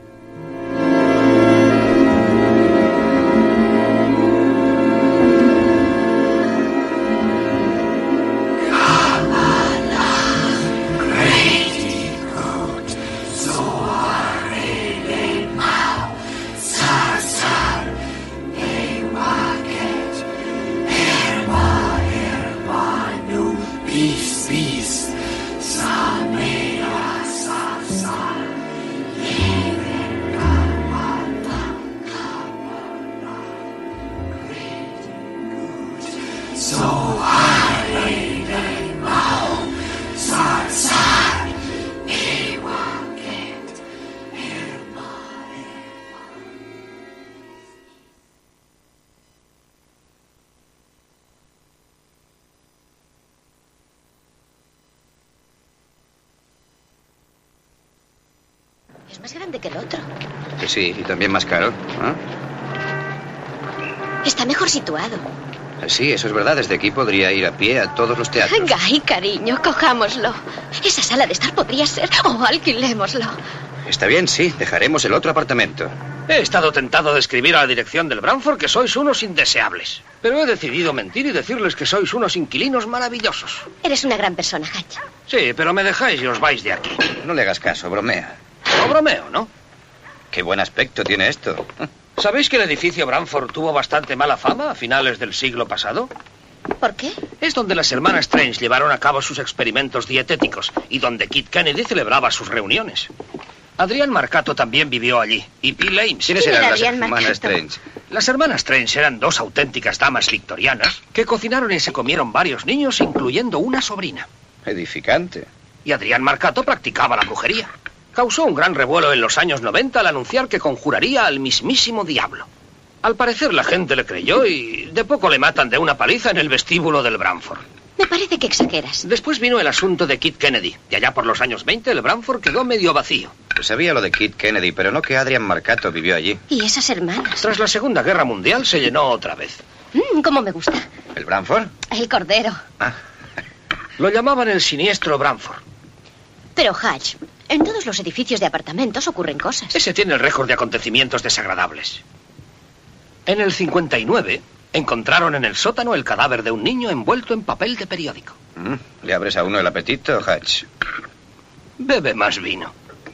Es más grande que el otro. Sí, y también más caro, ¿no? Está mejor situado. Sí, eso es verdad. Desde aquí podría ir a pie a todos los teatros. Guy, cariño, cojámoslo. Esa sala de estar podría ser... o alquilémoslo. Está bien, sí. Dejaremos el otro apartamento. He estado tentado de escribir a la dirección del Brantford que sois unos indeseables. Pero he decidido mentir y decirles que sois unos inquilinos maravillosos. Eres una gran persona, Hatch. Sí, pero me dejáis y os vais de aquí. No le hagas caso, bromea. No bromeo, ¿no? Qué buen aspecto tiene esto. ¿Sabéis que el edificio Brantford tuvo bastante mala fama a finales del siglo pasado? ¿Por qué? Es donde las hermanas Strange llevaron a cabo sus experimentos dietéticos y donde Kit Kennedy celebraba sus reuniones. Adrián Marcato también vivió allí, y Bill Ames. ¿Quiénes eran las hermanas Strange? Las hermanas Strange eran dos auténticas damas victorianas que cocinaron y se comieron varios niños, incluyendo una sobrina. Edificante. Y Adrián Marcato practicaba la brujería. Causó un gran revuelo en los años 90 al anunciar que conjuraría al mismísimo diablo. Al parecer la gente le creyó y de poco le matan de una paliza en el vestíbulo del Brantford. Me parece que exageras. Después vino el asunto de Kit Kennedy, y allá por los años 20 el Brantford quedó medio vacío. Pues sabía lo de Kit Kennedy, pero no que Adrián Marcato vivió allí. ¿Y esas hermanas? Tras la Segunda Guerra Mundial se llenó otra vez. ¿Cómo me gusta? ¿El Brantford? El cordero. Lo llamaban el siniestro Brantford. Pero, Hatch, en todos los edificios de apartamentos ocurren cosas. Ese tiene el récord de acontecimientos desagradables. En el 59... encontraron en el sótano el cadáver de un niño envuelto en papel de periódico. ¿Le abres a uno el apetito, Hatch? Bebe más vino.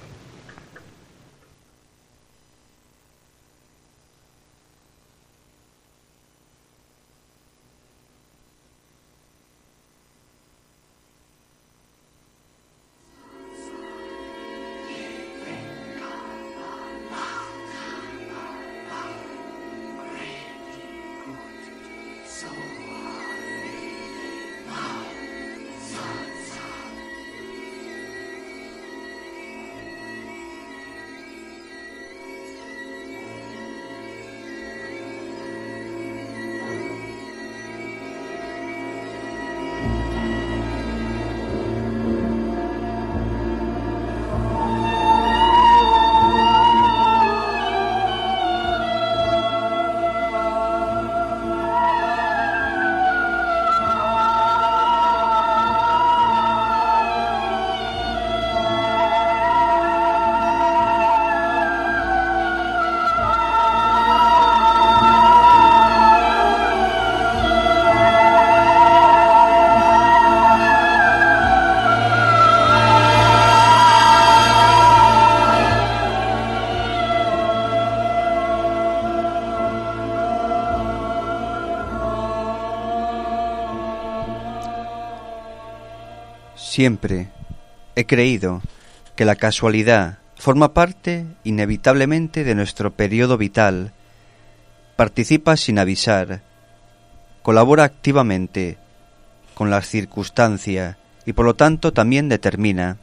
Siempre he creído que la casualidad forma parte inevitablemente de nuestro periodo vital, participa sin avisar, colabora activamente con las circunstancias y por lo tanto también determina.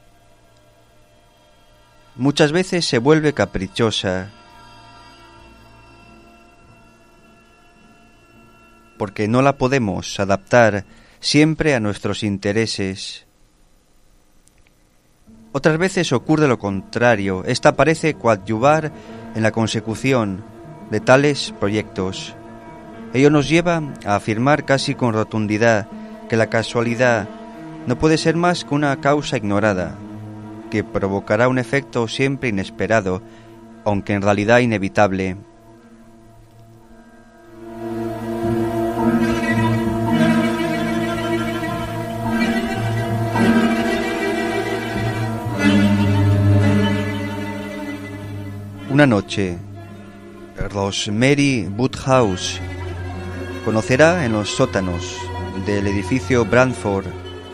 Muchas veces se vuelve caprichosa porque no la podemos adaptar siempre a nuestros intereses. Otras veces ocurre lo contrario, esta parece coadyuvar en la consecución de tales proyectos. Ello nos lleva a afirmar casi con rotundidad que la casualidad no puede ser más que una causa ignorada, que provocará un efecto siempre inesperado, aunque en realidad inevitable. Una noche, Rosemary Woodhouse conocerá en los sótanos del edificio Brantford,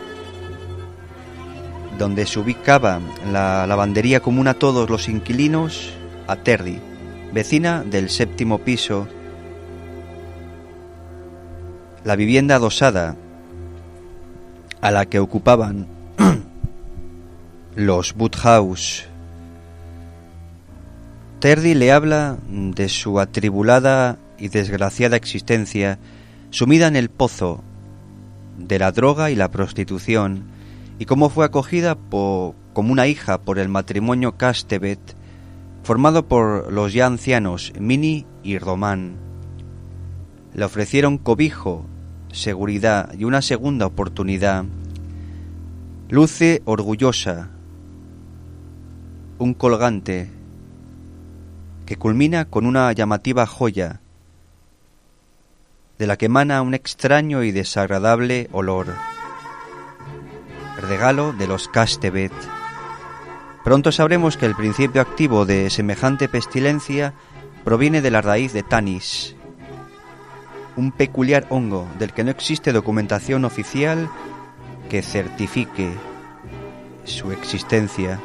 donde se ubicaba la lavandería común a todos los inquilinos, a Terry, vecina del 7º piso, la vivienda adosada a la que ocupaban los Woodhouse. Terry le habla de su atribulada y desgraciada existencia, sumida en el pozo de la droga y la prostitución, y cómo fue acogida como una hija por el matrimonio Castevet, formado por los ya ancianos Minnie y Roman. Le ofrecieron cobijo, seguridad y una segunda oportunidad. Luce orgullosa, un colgante que culmina con una llamativa joya, de la que emana un extraño y desagradable olor. Regalo de los Castevet. Pronto sabremos que el principio activo de semejante pestilencia proviene de la raíz de Tanis, un peculiar hongo del que no existe documentación oficial que certifique su existencia.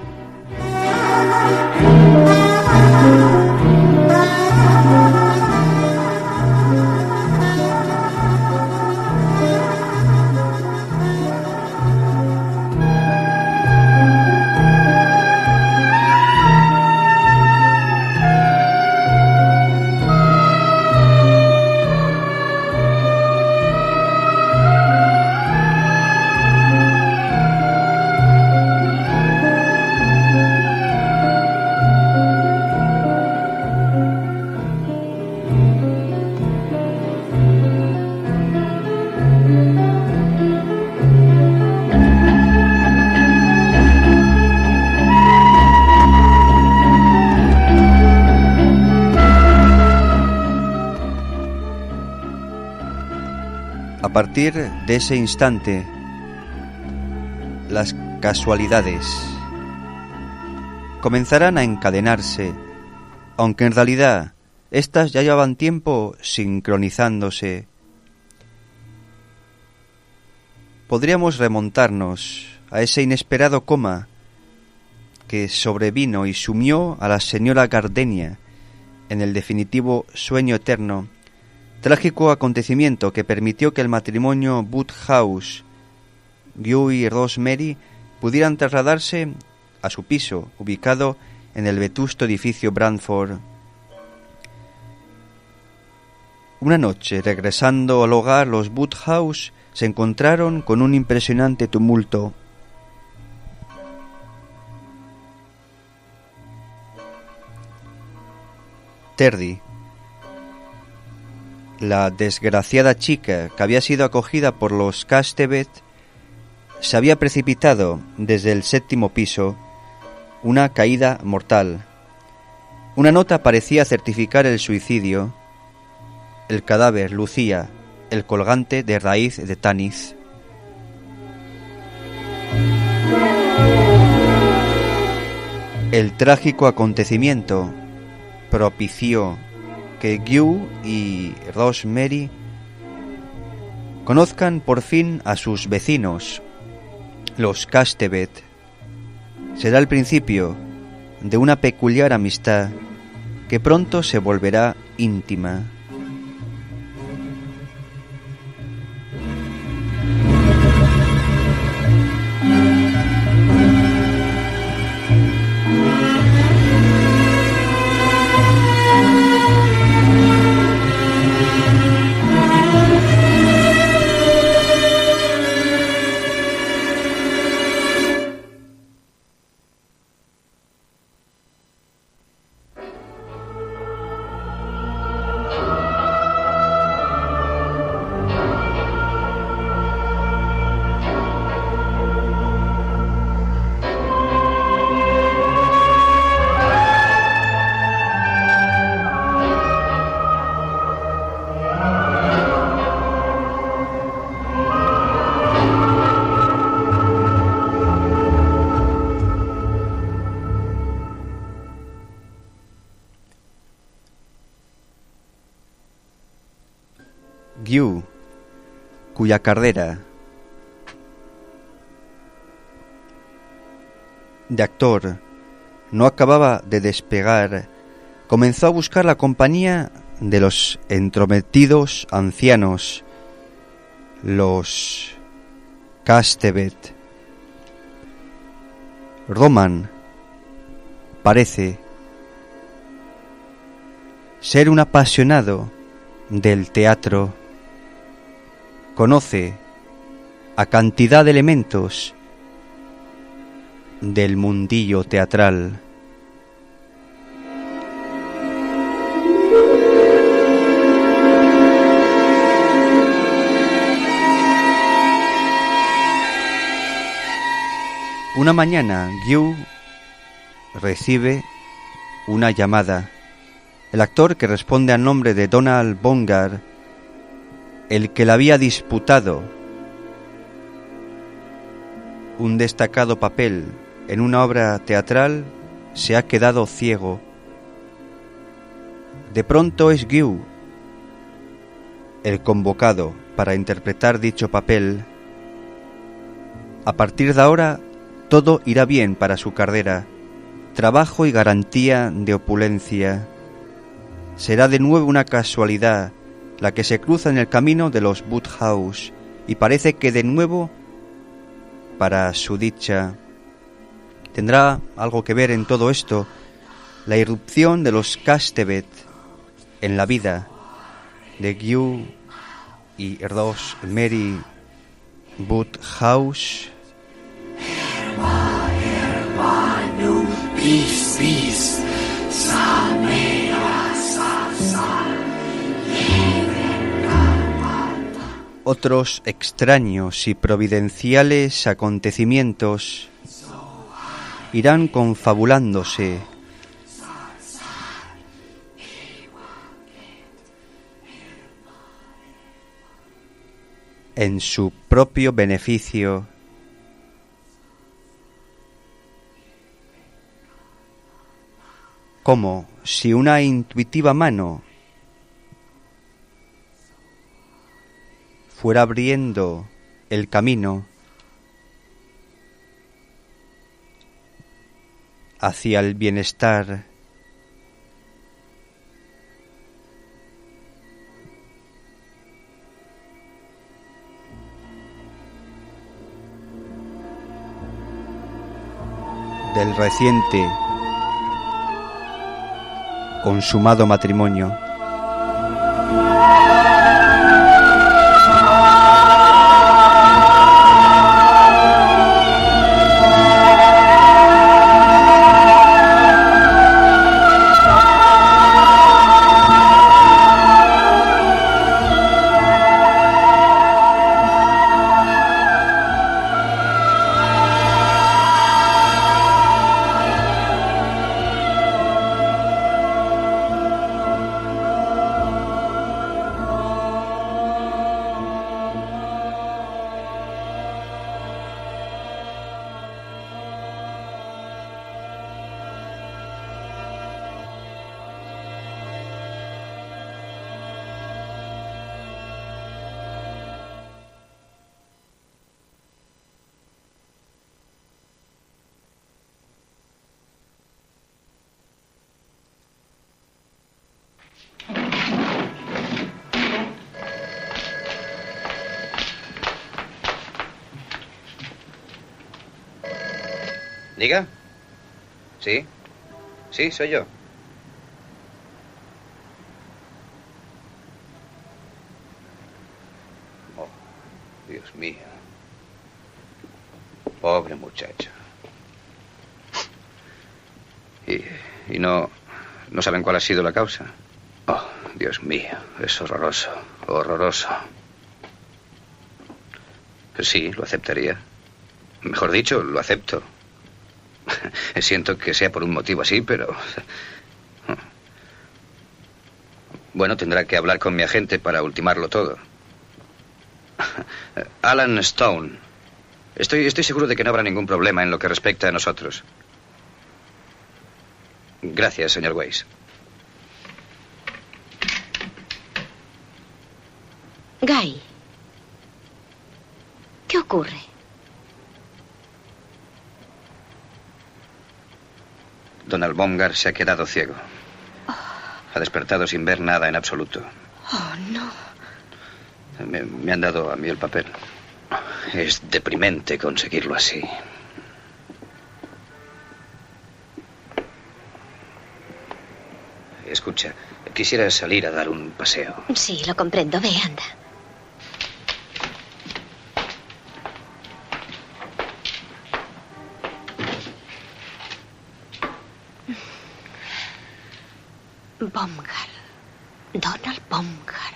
A partir de ese instante, las casualidades comenzarán a encadenarse, aunque en realidad éstas ya llevaban tiempo sincronizándose. Podríamos remontarnos a ese inesperado coma que sobrevino y sumió a la señora Gardenia en el definitivo sueño eterno, trágico acontecimiento que permitió que el matrimonio Woodhouse, Guy y Rosemary pudieran trasladarse a su piso, ubicado en el vetusto edificio Brantford. Una noche, regresando al hogar, los Woodhouse se encontraron con un impresionante tumulto. Terdy, la desgraciada chica que había sido acogida por los Castevet, se había precipitado desde el 7º piso, una caída mortal. Una nota parecía certificar el suicidio. El cadáver lucía el colgante de raíz de Tanis. El trágico acontecimiento propició que Guy y Rosemary conozcan por fin a sus vecinos, los Castevet. Será el principio de una peculiar amistad que pronto se volverá íntima. Guy, cuya carrera de actor no acababa de despegar, comenzó a buscar la compañía de los entrometidos ancianos, los Castevet. Roman parece ser un apasionado del teatro. Conoce a cantidad de elementos del mundillo teatral. Una mañana, Guy recibe una llamada El actor que responde al nombre de Donald Bongard, el que le había disputado un destacado papel en una obra teatral, se ha quedado ciego. De pronto es Guy el convocado para interpretar dicho papel. A partir de ahora, todo irá bien para su carrera. Trabajo y garantía de opulencia. Será de nuevo una casualidad la que se cruza en el camino de los Woodhouse, y parece que de nuevo, para su dicha, tendrá algo que ver en todo esto la irrupción de los Castevet en la vida de Guy y Rosemary Woodhouse. Otros extraños y providenciales acontecimientos irán confabulándose en su propio beneficio, como si una intuitiva mano fuera abriendo el camino hacia el bienestar del reciente consumado matrimonio. ¿Diga? ¿Sí? Sí, soy yo. Oh, Dios mío. Pobre muchacho. ¿Y no saben cuál ha sido la causa? Oh, Dios mío, es horroroso, horroroso. Pues sí, lo aceptaría. Mejor dicho, lo acepto. Siento que sea por un motivo así, pero... Bueno, tendrá que hablar con mi agente para ultimarlo todo. Alan Stone. Estoy seguro de que no habrá ningún problema en lo que respecta a nosotros. Gracias, señor Weiss. Guy, ¿qué ocurre? Donald Bongard se ha quedado ciego. Ha despertado sin ver nada en absoluto. Oh, no. Me han dado a mí el papel. Es deprimente conseguirlo así. Escucha, quisiera salir a dar un paseo. Sí, lo comprendo. Ve, anda. Bongard. Donald Bongard.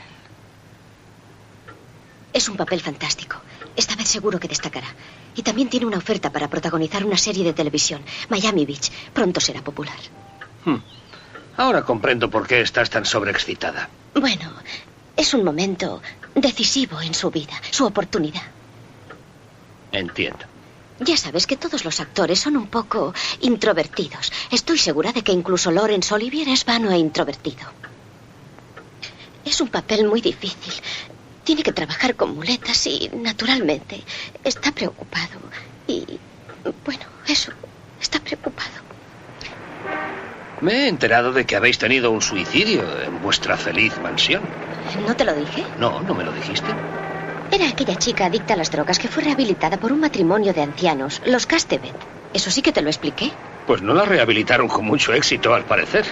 Es un papel fantástico. Esta vez seguro que destacará. Y también tiene una oferta para protagonizar una serie de televisión. Miami Beach. Pronto será popular. Ahora comprendo por qué estás tan sobreexcitada. Bueno, es un momento decisivo en su vida, su oportunidad. Entiendo. Ya sabes que todos los actores son un poco introvertidos. Estoy segura de que incluso Laurence Olivier es vano e introvertido. Es un papel muy difícil. Tiene que trabajar con muletas y, naturalmente, está preocupado. Y, bueno, eso, está preocupado. Me he enterado de que habéis tenido un suicidio en vuestra feliz mansión. ¿No te lo dije? No, no me lo dijiste. Era aquella chica adicta a las drogas que fue rehabilitada por un matrimonio de ancianos, los Castevet. Eso sí que te lo expliqué. Pues no la rehabilitaron con mucho éxito, al parecer.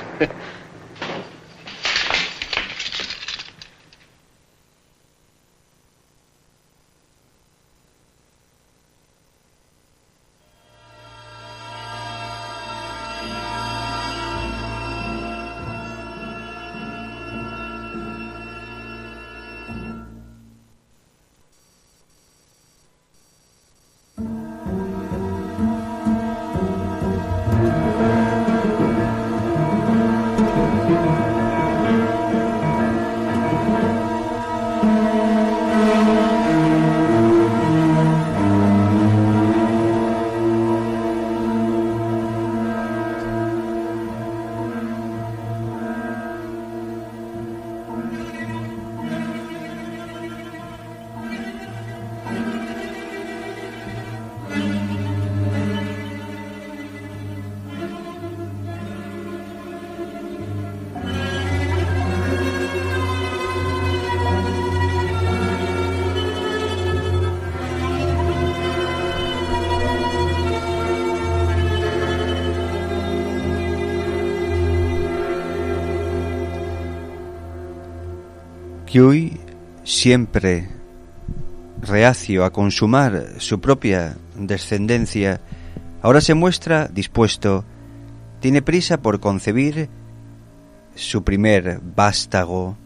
Huey, siempre reacio a consumar su propia descendencia, ahora se muestra dispuesto, tiene prisa por concebir su primer vástago.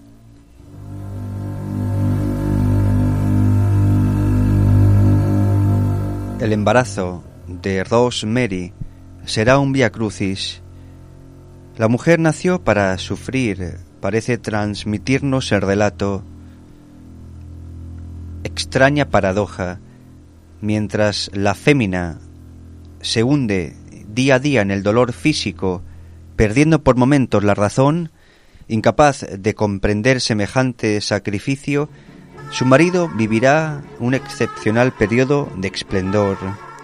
El embarazo de Rosemary será un vía crucis. La mujer nació para sufrir, parece transmitirnos el relato. Extraña paradoja, mientras la fémina se hunde día a día en el dolor físico, perdiendo por momentos la razón, incapaz de comprender semejante sacrificio, su marido vivirá un excepcional periodo de esplendor.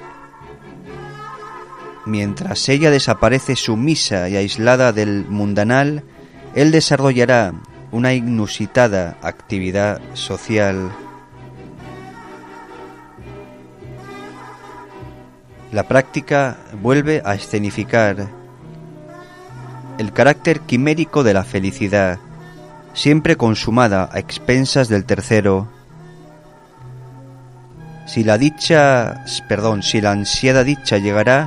Mientras ella desaparece sumisa y aislada del mundanal, él desarrollará una inusitada actividad social. La práctica vuelve a escenificar el carácter quimérico de la felicidad, siempre consumada a expensas del tercero. Si la ansiada dicha llegará,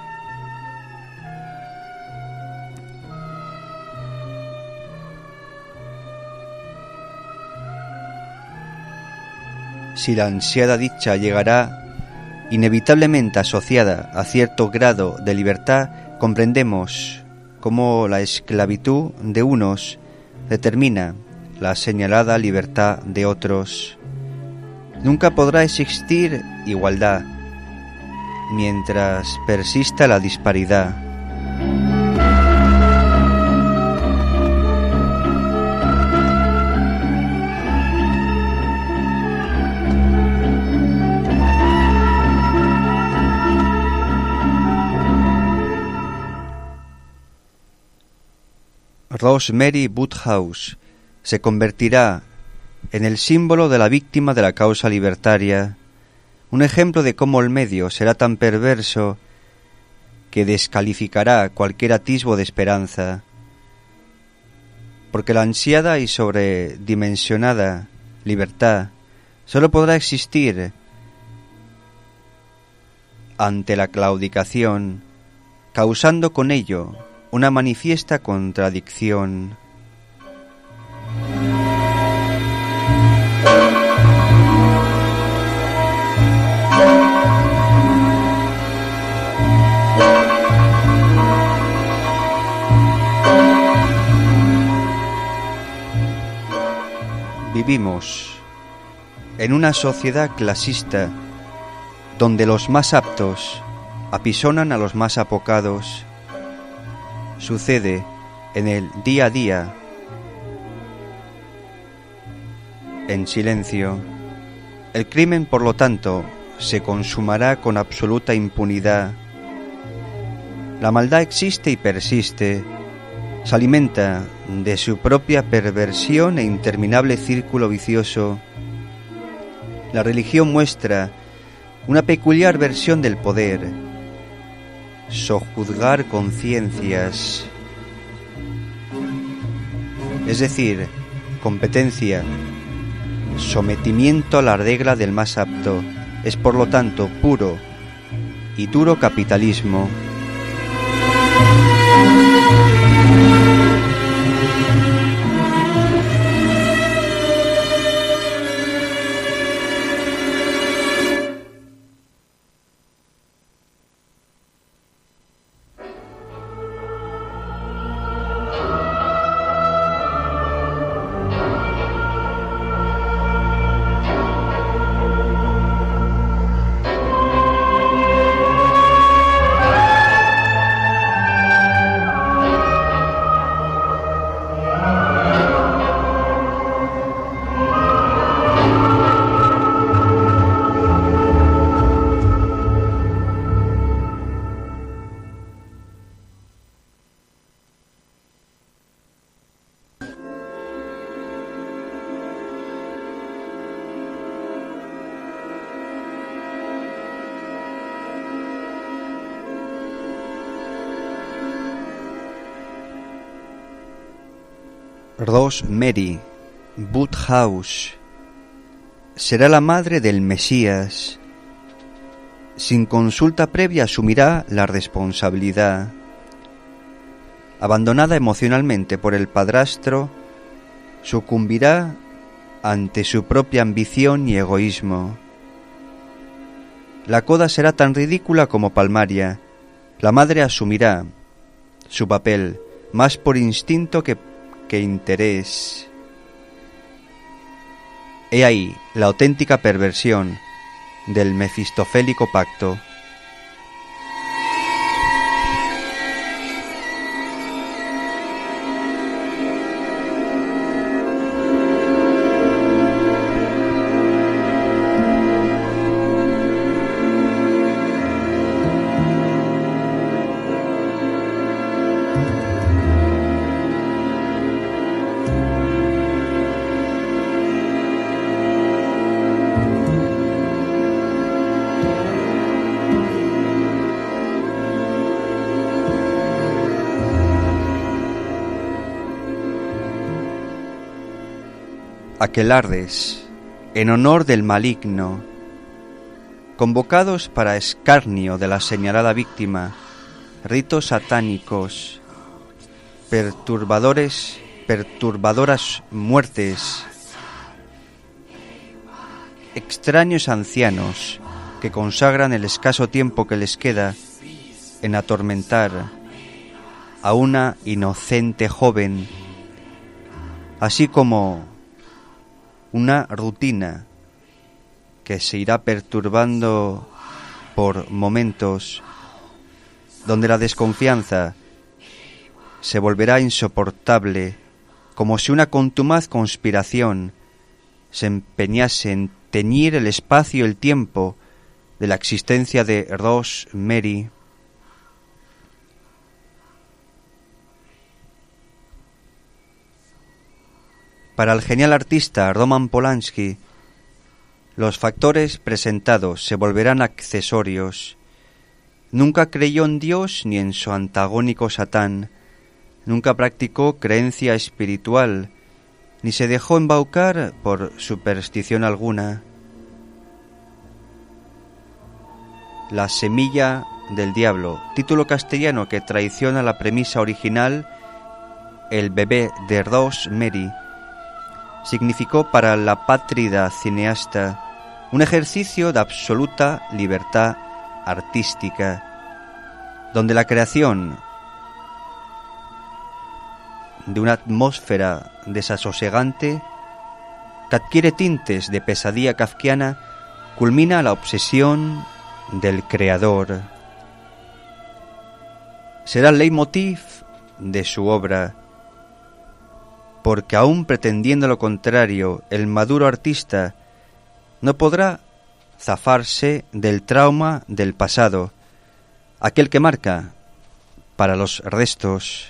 inevitablemente asociada a cierto grado de libertad, comprendemos cómo la esclavitud de unos determina la señalada libertad de otros. Nunca podrá existir igualdad mientras persista la disparidad. Rosemary Woodhouse se convertirá en el símbolo de la víctima de la causa libertaria, un ejemplo de cómo el medio será tan perverso que descalificará cualquier atisbo de esperanza, porque la ansiada y sobredimensionada libertad solo podrá existir ante la claudicación, causando con ello una manifiesta contradicción. Vivimos en una sociedad clasista donde los más aptos apisonan a los más apocados. Sucede en el día a día, en silencio. El crimen, por lo tanto, se consumará con absoluta impunidad. La maldad existe y persiste. Se alimenta de su propia perversión e interminable círculo vicioso. La religión muestra una peculiar versión del poder: sojuzgar conciencias, es decir, competencia, sometimiento a la regla del más apto. Es por lo tanto puro y duro capitalismo. Rosemary Woodhouse será la madre del Mesías. Sin consulta previa asumirá la responsabilidad. Abandonada emocionalmente por el padrastro, sucumbirá ante su propia ambición y egoísmo. La coda será tan ridícula como palmaria. La madre asumirá su papel más por instinto que interés. He ahí la auténtica perversión del mefistofélico pacto. Aquelarres, en honor del maligno, convocados para escarnio de la señalada víctima, ritos satánicos, perturbadoras muertes, extraños ancianos que consagran el escaso tiempo que les queda en atormentar a una inocente joven, así como una rutina que se irá perturbando por momentos, donde la desconfianza se volverá insoportable, como si una contumaz conspiración se empeñase en teñir el espacio y el tiempo de la existencia de Rosemary. Para el genial artista Roman Polanski, los factores presentados se volverán accesorios. Nunca creyó en Dios ni en su antagónico Satán. Nunca practicó creencia espiritual, ni se dejó embaucar por superstición alguna. La semilla del diablo, título castellano que traiciona la premisa original, el bebé de Rosemary, significó para la apátrida cineasta un ejercicio de absoluta libertad artística, donde la creación de una atmósfera desasosegante que adquiere tintes de pesadilla kafkiana, culmina la obsesión del creador. Será el leitmotiv de su obra, porque aún pretendiendo lo contrario, el maduro artista no podrá zafarse del trauma del pasado, aquel que marca para los restos.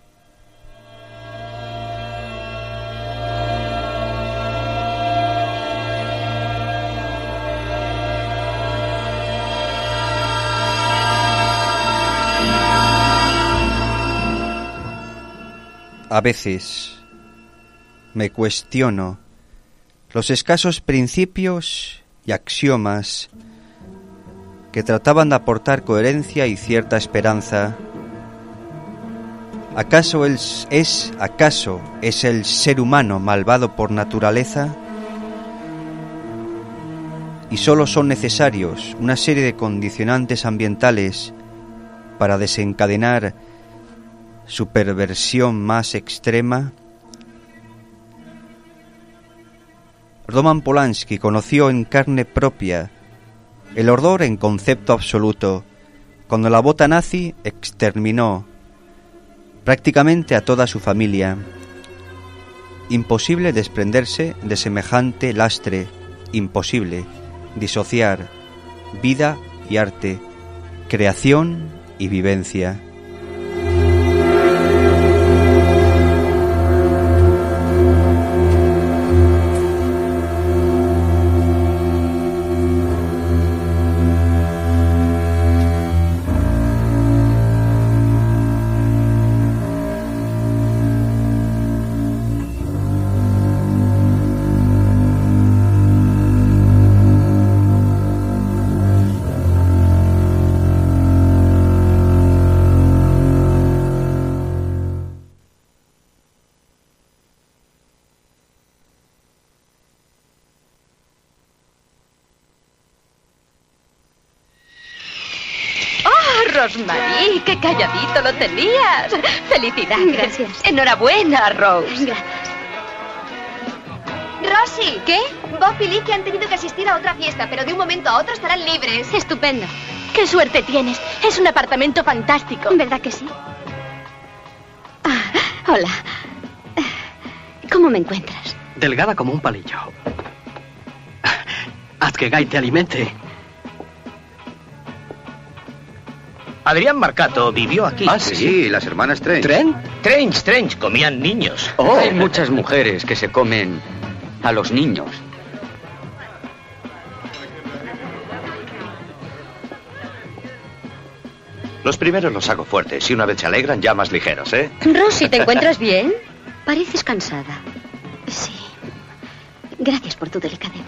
A veces me cuestiono los escasos principios y axiomas que trataban de aportar coherencia y cierta esperanza. ¿Acaso es el ser humano malvado por naturaleza? ¿Y solo son necesarios una serie de condicionantes ambientales para desencadenar su perversión más extrema? Roman Polanski conoció en carne propia el horror en concepto absoluto cuando la bota nazi exterminó prácticamente a toda su familia. Imposible desprenderse de semejante lastre, imposible disociar vida y arte, creación y vivencia. Rosmarie, qué calladito lo tenías. Felicidades. Gracias. Enhorabuena, Rose. Gracias. Rosie, ¿qué? Bob y Licky han tenido que asistir a otra fiesta, pero de un momento a otro estarán libres. Estupendo. Qué suerte tienes. Es un apartamento fantástico. ¿Verdad que sí? Hola. ¿Cómo me encuentras? Delgada como un palillo. Haz que Guy te alimente. Adrián Marcato vivió aquí. Ah, sí, las hermanas Strange. Strange, comían niños. Oh. Hay muchas mujeres que se comen a los niños. Los primeros los hago fuertes y una vez se alegran ya más ligeros, ¿eh? Rosy, ¿te encuentras bien? Pareces cansada. Sí. Gracias por tu delicadeza.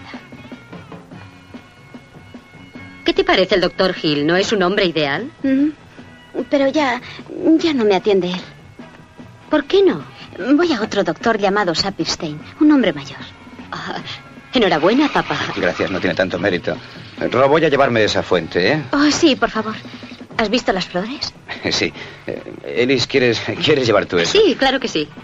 ¿Qué te parece el doctor Hill? ¿No es un hombre ideal? Pero ya no me atiende él. ¿Por qué no? Voy a otro doctor llamado Saperstein, un hombre mayor. Enhorabuena, papá. Gracias, no tiene tanto mérito. Rob, voy a llevarme esa fuente, ¿eh? Oh, sí, por favor. ¿Has visto las flores? Sí. Ellis, ¿quieres llevar tú eso? Sí, claro que sí.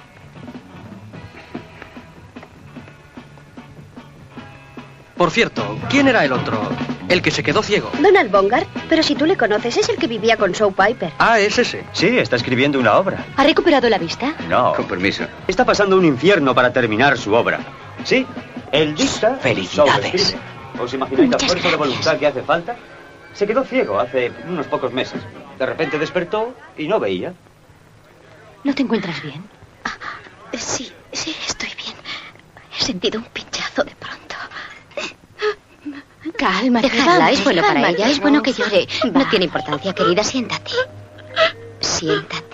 Por cierto, ¿quién era el otro? El que se quedó ciego. Donald Bongard, pero si tú le conoces, es el que vivía con Joe Piper. Ah, es ese. Sí, está escribiendo una obra. ¿Ha recuperado la vista? No. Con permiso. Está pasando un infierno para terminar su obra. Sí, él dicta... Felicidades. ¿Os imagináis la fuerza de voluntad que hace falta? Se quedó ciego hace unos pocos meses. De repente despertó y no veía. ¿No te encuentras bien? Sí, estoy bien. He sentido un pinchazo de pronto. Calma, Dejadla, es bueno para ella, es bueno que Rose. llore. Va. No tiene importancia, querida, siéntate. Siéntate.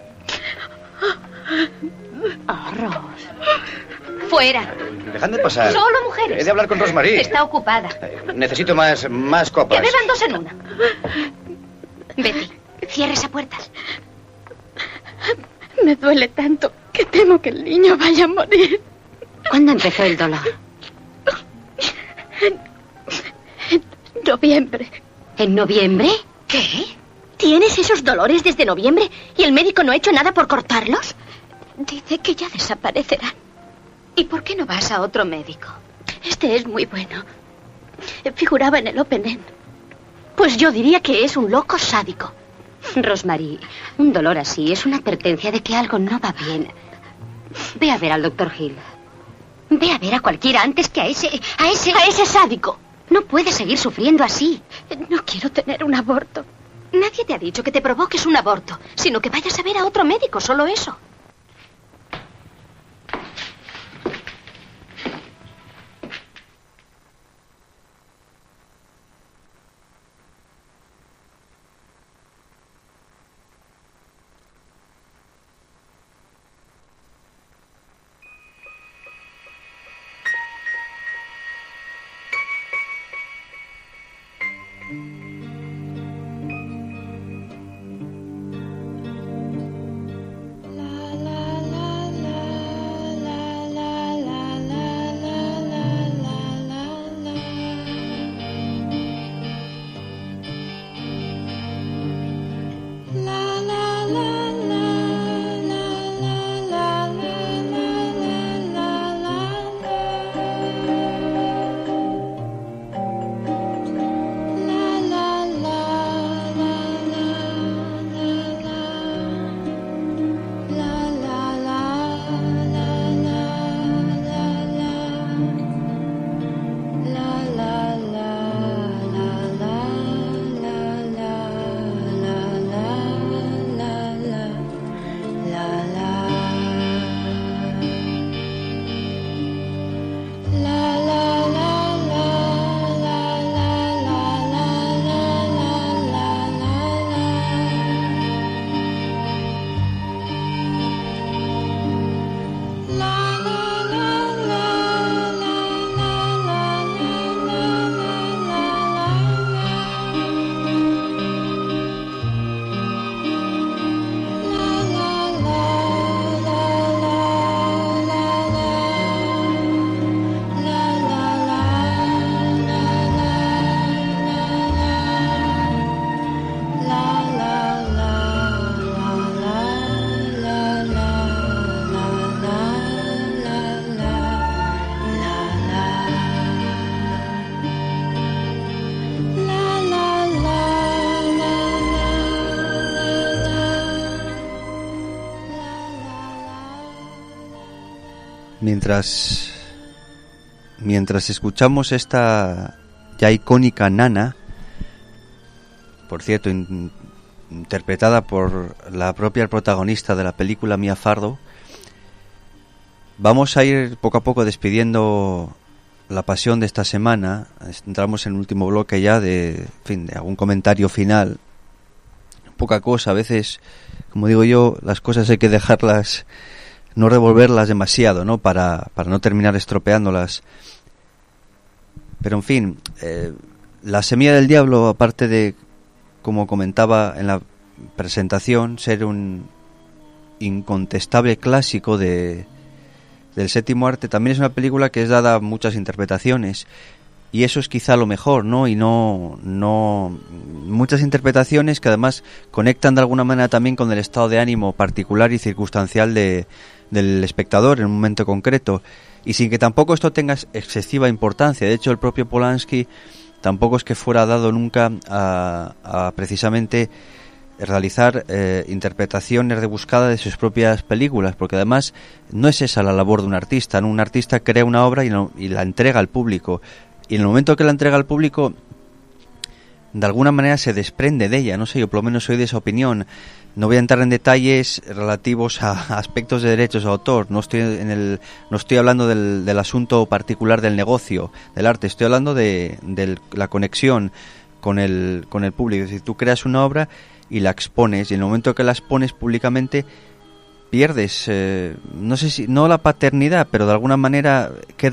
Oh, Rose. Fuera. Dejadme pasar. Solo mujeres. He de hablar con Rosmarie. Está ocupada. Necesito más copas. Que beban dos en una. Betty, cierra esa puerta. Me duele tanto que temo que el niño vaya a morir. ¿Cuándo empezó el dolor? En noviembre. ¿En noviembre? ¿Qué? ¿Tienes esos dolores desde noviembre y el médico no ha hecho nada por cortarlos? Dice que ya desaparecerán. ¿Y por qué no vas a otro médico? Este es muy bueno. Figuraba en el Open End. Pues yo diría que es un loco sádico. Rosemary, un dolor así es una advertencia de que algo no va bien. Ve a ver al Dr. Hill. Ve a ver a cualquiera antes que a ese sádico. No puedes seguir sufriendo así. No quiero tener un aborto. Nadie te ha dicho que te provoques un aborto, sino que vayas a ver a otro médico, solo eso. Mientras escuchamos esta ya icónica Nana, por cierto, interpretada por la propia protagonista de la película, Mia Farrow, vamos a ir poco a poco despidiendo la pasión de esta semana. Entramos en el último bloque ya de algún comentario final. Poca cosa, a veces, como digo yo, las cosas hay que dejarlas, no revolverlas demasiado, ¿no? Para no terminar estropeándolas. Pero en fin, La semilla del diablo, aparte de, como comentaba en la presentación, ser un incontestable clásico del séptimo arte, también es una película que es dada a muchas interpretaciones, y eso es quizá lo mejor, ¿no? Y no muchas interpretaciones que además conectan de alguna manera también con el estado de ánimo particular y circunstancial del espectador en un momento concreto, y sin que tampoco esto tenga excesiva importancia. De hecho, el propio Polanski tampoco es que fuera dado nunca a precisamente realizar interpretaciones rebuscadas de sus propias películas, porque además no es esa la labor de un artista, ¿no? Un artista crea una obra y la entrega al público, y en el momento que la entrega al público, de alguna manera se desprende de ella. No sé, yo por lo menos soy de esa opinión. No voy a entrar en detalles relativos a aspectos de derechos de autor. No estoy hablando del asunto particular del negocio del arte. Estoy hablando de la conexión con el público. Es decir, tú creas una obra y la expones, y en el momento que la expones públicamente pierdes, no sé si no la paternidad, pero de alguna manera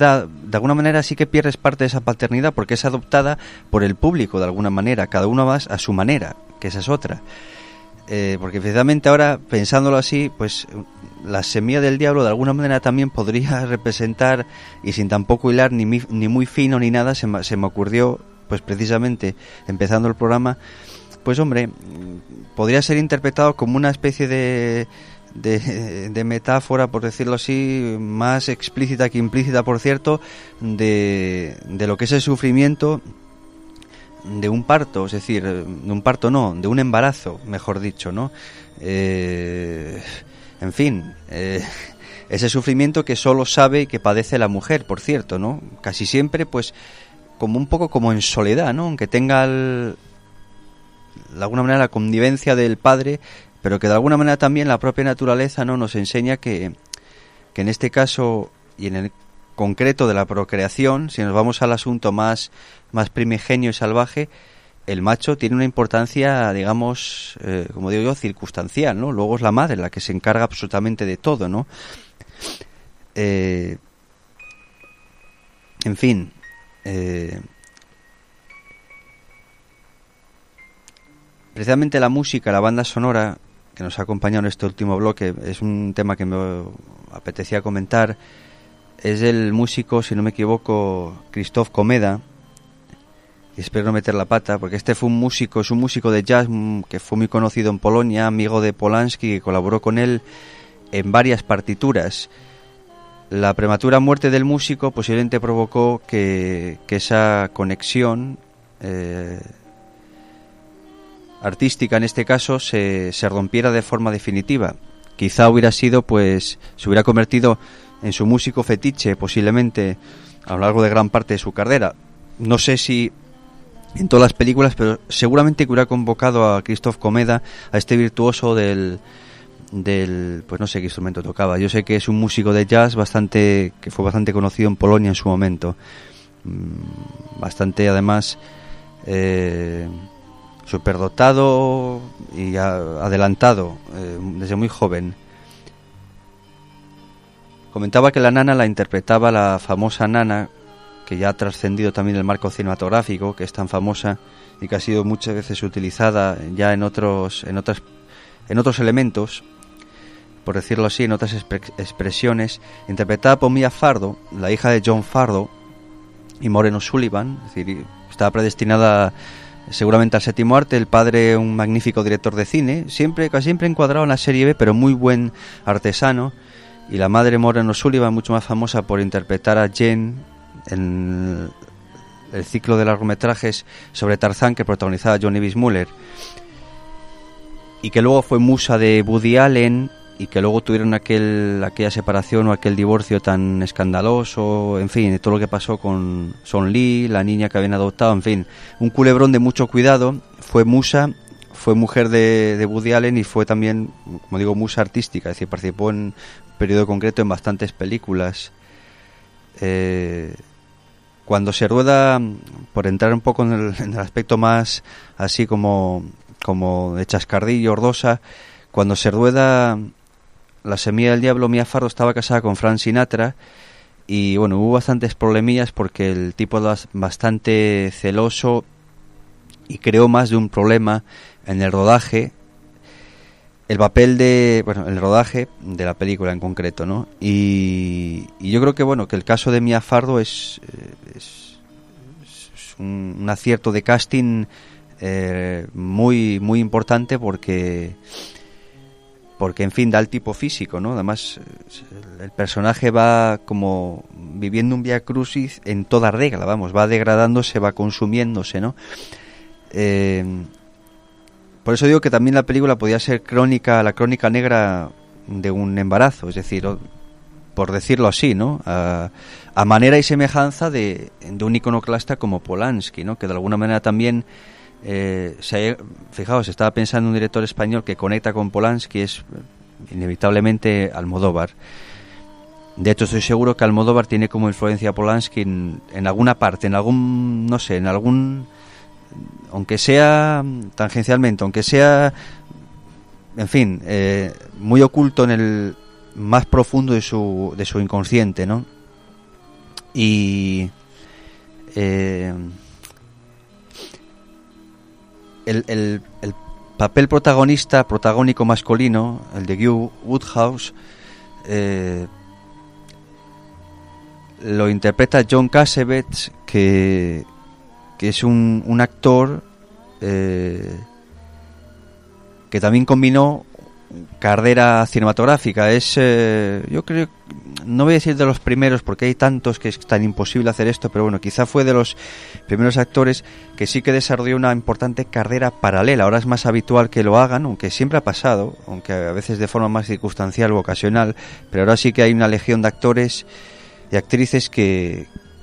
sí que pierdes parte de esa paternidad, porque es adoptada por el público de alguna manera, cada uno más a su manera, que esa es otra. Porque precisamente ahora, pensándolo así, pues La semilla del diablo de alguna manera también podría representar, y sin tampoco hilar ni muy fino ni nada, se me ocurrió, pues precisamente empezando el programa, pues hombre, podría ser interpretado como una especie de de metáfora, por decirlo así, más explícita que implícita, por cierto, de lo que es el sufrimiento de un parto, es decir, de un parto no, de un embarazo, mejor dicho, ¿no? En fin, ese sufrimiento que solo sabe y que padece la mujer, por cierto, ¿no? Casi siempre, pues, como un poco como en soledad, ¿no? Aunque tenga de alguna manera la connivencia del padre, pero que de alguna manera también la propia naturaleza, ¿no?, nos enseña que en este caso y en el concreto de la procreación, si nos vamos al asunto más primigenio y salvaje, el macho tiene una importancia, digamos, como digo yo, circunstancial, ¿no? Luego es la madre la que se encarga absolutamente de todo, ¿no? En fin, precisamente la música, la banda sonora que nos ha acompañado en este último bloque, es un tema que me apetecía comentar. Es el músico, si no me equivoco, Krzysztof Komeda, y espero no meter la pata, porque este es un músico de jazz que fue muy conocido en Polonia, amigo de Polanski, que colaboró con él en varias partituras. La prematura muerte del músico posiblemente provocó que esa conexión artística, en este caso, se rompiera de forma definitiva. Quizá hubiera sido, pues, se hubiera convertido en su músico fetiche, posiblemente, a lo largo de gran parte de su carrera. No sé si en todas las películas, pero seguramente que hubiera convocado a Krzysztof Komeda, a este virtuoso del pues no sé qué instrumento tocaba. Yo sé que es un músico de jazz que fue bastante conocido en Polonia en su momento. Bastante, además, superdotado y adelantado desde muy joven. Comentaba que la nana la interpretaba la famosa nana, que ya ha trascendido también el marco cinematográfico, que es tan famosa y que ha sido muchas veces utilizada ya en otros elementos, por decirlo así, en otras expresiones, interpretada por Mia Farrow, la hija de John Farrow y Maureen O'Sullivan. Es decir, estaba predestinada seguramente al séptimo arte. El padre, un magnífico director de cine, casi siempre encuadrado en la serie B, pero muy buen artesano. Y la madre, Maureen O'Sullivan, mucho más famosa por interpretar a Jane en el ciclo de largometrajes sobre Tarzán que protagonizaba Johnny Weissmuller, y que luego fue musa de Woody Allen, y que luego tuvieron aquella separación o aquel divorcio tan escandaloso, en fin, todo lo que pasó con Son Lee, la niña que habían adoptado, en fin, un culebrón de mucho cuidado. Fue musa, fue mujer de Woody Allen y fue también, como digo, musa artística, es decir, participó en un periodo concreto en bastantes películas. Cuando se rueda, por entrar un poco en el aspecto más así como de chascardillo, ordosa, cuando se rueda La semilla del diablo, Mia Farrow estaba casada con Frank Sinatra, y bueno, hubo bastantes problemillas porque el tipo era bastante celoso y creó más de un problema en el rodaje, el rodaje de la película en concreto, ¿no? Y yo creo que que el caso de Mia Farrow es un acierto de casting muy muy importante porque en fin da el tipo físico, ¿no? Además el personaje va como viviendo un vía crucis en toda regla, va degradándose, va consumiéndose, ¿no? Por eso digo que también la película podía ser la crónica negra de un embarazo, es decir, por decirlo así, ¿no? A manera y semejanza de un iconoclasta como Polanski, ¿no? Que de alguna manera también fijaos, estaba pensando en un director español que conecta con Polanski, es inevitablemente Almodóvar. De hecho, estoy seguro que Almodóvar tiene como influencia a Polanski en alguna parte, aunque sea tangencialmente, aunque sea, en fin, muy oculto en el más profundo de su inconsciente, ¿no? Y el papel protagónico masculino, el de Hugh Woodhouse, lo interpreta John Cassavetes, que es un actor que también combinó carrera cinematográfica. Es, yo creo, no voy a decir de los primeros porque hay tantos que es tan imposible hacer esto, pero bueno, quizá fue de los primeros actores que sí que desarrolló una importante carrera paralela. Ahora es más habitual que lo hagan, aunque siempre ha pasado, aunque a veces de forma más circunstancial o ocasional, pero ahora sí que hay una legión de actores y actrices que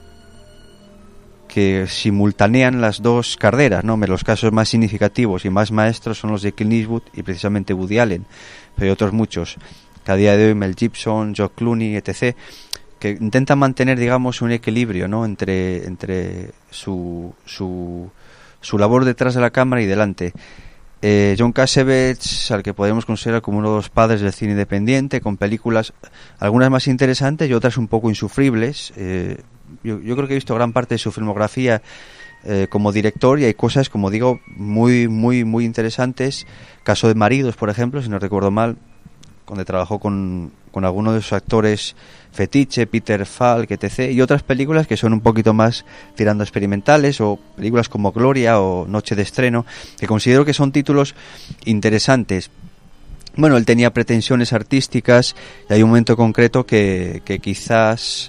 simultanean las dos carreras, ¿no? Los casos más significativos y más maestros son los de Clint Eastwood y precisamente Woody Allen, pero hay otros muchos, que a día de hoy Mel Gibson, George Clooney, etc., que intentan mantener, digamos, un equilibrio, ¿no? entre su labor detrás de la cámara y delante. John Cassavetes, al que podemos considerar como uno de los padres del cine independiente, con películas, algunas más interesantes y otras un poco insufribles. Yo creo que he visto gran parte de su filmografía como director y hay cosas, como digo, muy interesantes. Caso de Maridos, por ejemplo, si no recuerdo mal, donde trabajó con algunos de sus actores fetiche, Peter Falk, etc. Y otras películas que son un poquito más tirando experimentales, o películas como Gloria o Noche de Estreno, que considero que son títulos interesantes. Bueno, él tenía pretensiones artísticas y hay un momento concreto que quizás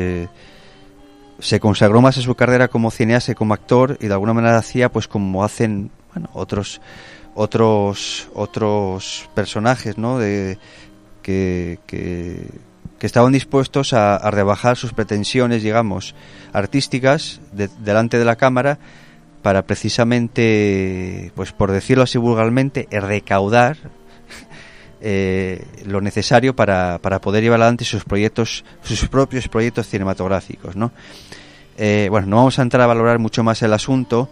se consagró más a su carrera como cineasta y como actor, y de alguna manera hacía pues como hacen, bueno, otros personajes, ¿no? Que estaban dispuestos a rebajar sus pretensiones, digamos, artísticas delante de la cámara para precisamente, pues por decirlo así vulgarmente, recaudar lo necesario para poder llevar adelante sus propios proyectos cinematográficos, ¿no? Bueno, no vamos a entrar a valorar mucho más el asunto.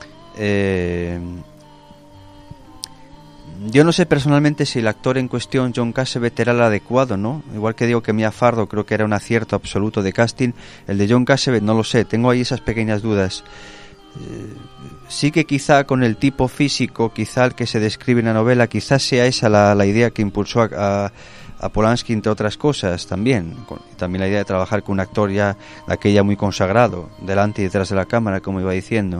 Yo no sé personalmente si el actor en cuestión, John Cassavetes, era el adecuado, ¿no? Igual que digo que Mia Farrow creo que era un acierto absoluto de casting, el de John Cassavetes no lo sé, tengo ahí esas pequeñas dudas. Sí que quizá con el tipo físico, quizá el que se describe en la novela, quizás sea esa la idea que impulsó a Polanski, entre otras cosas, también la idea de trabajar con un actor ya de aquella muy consagrado, delante y detrás de la cámara, como iba diciendo.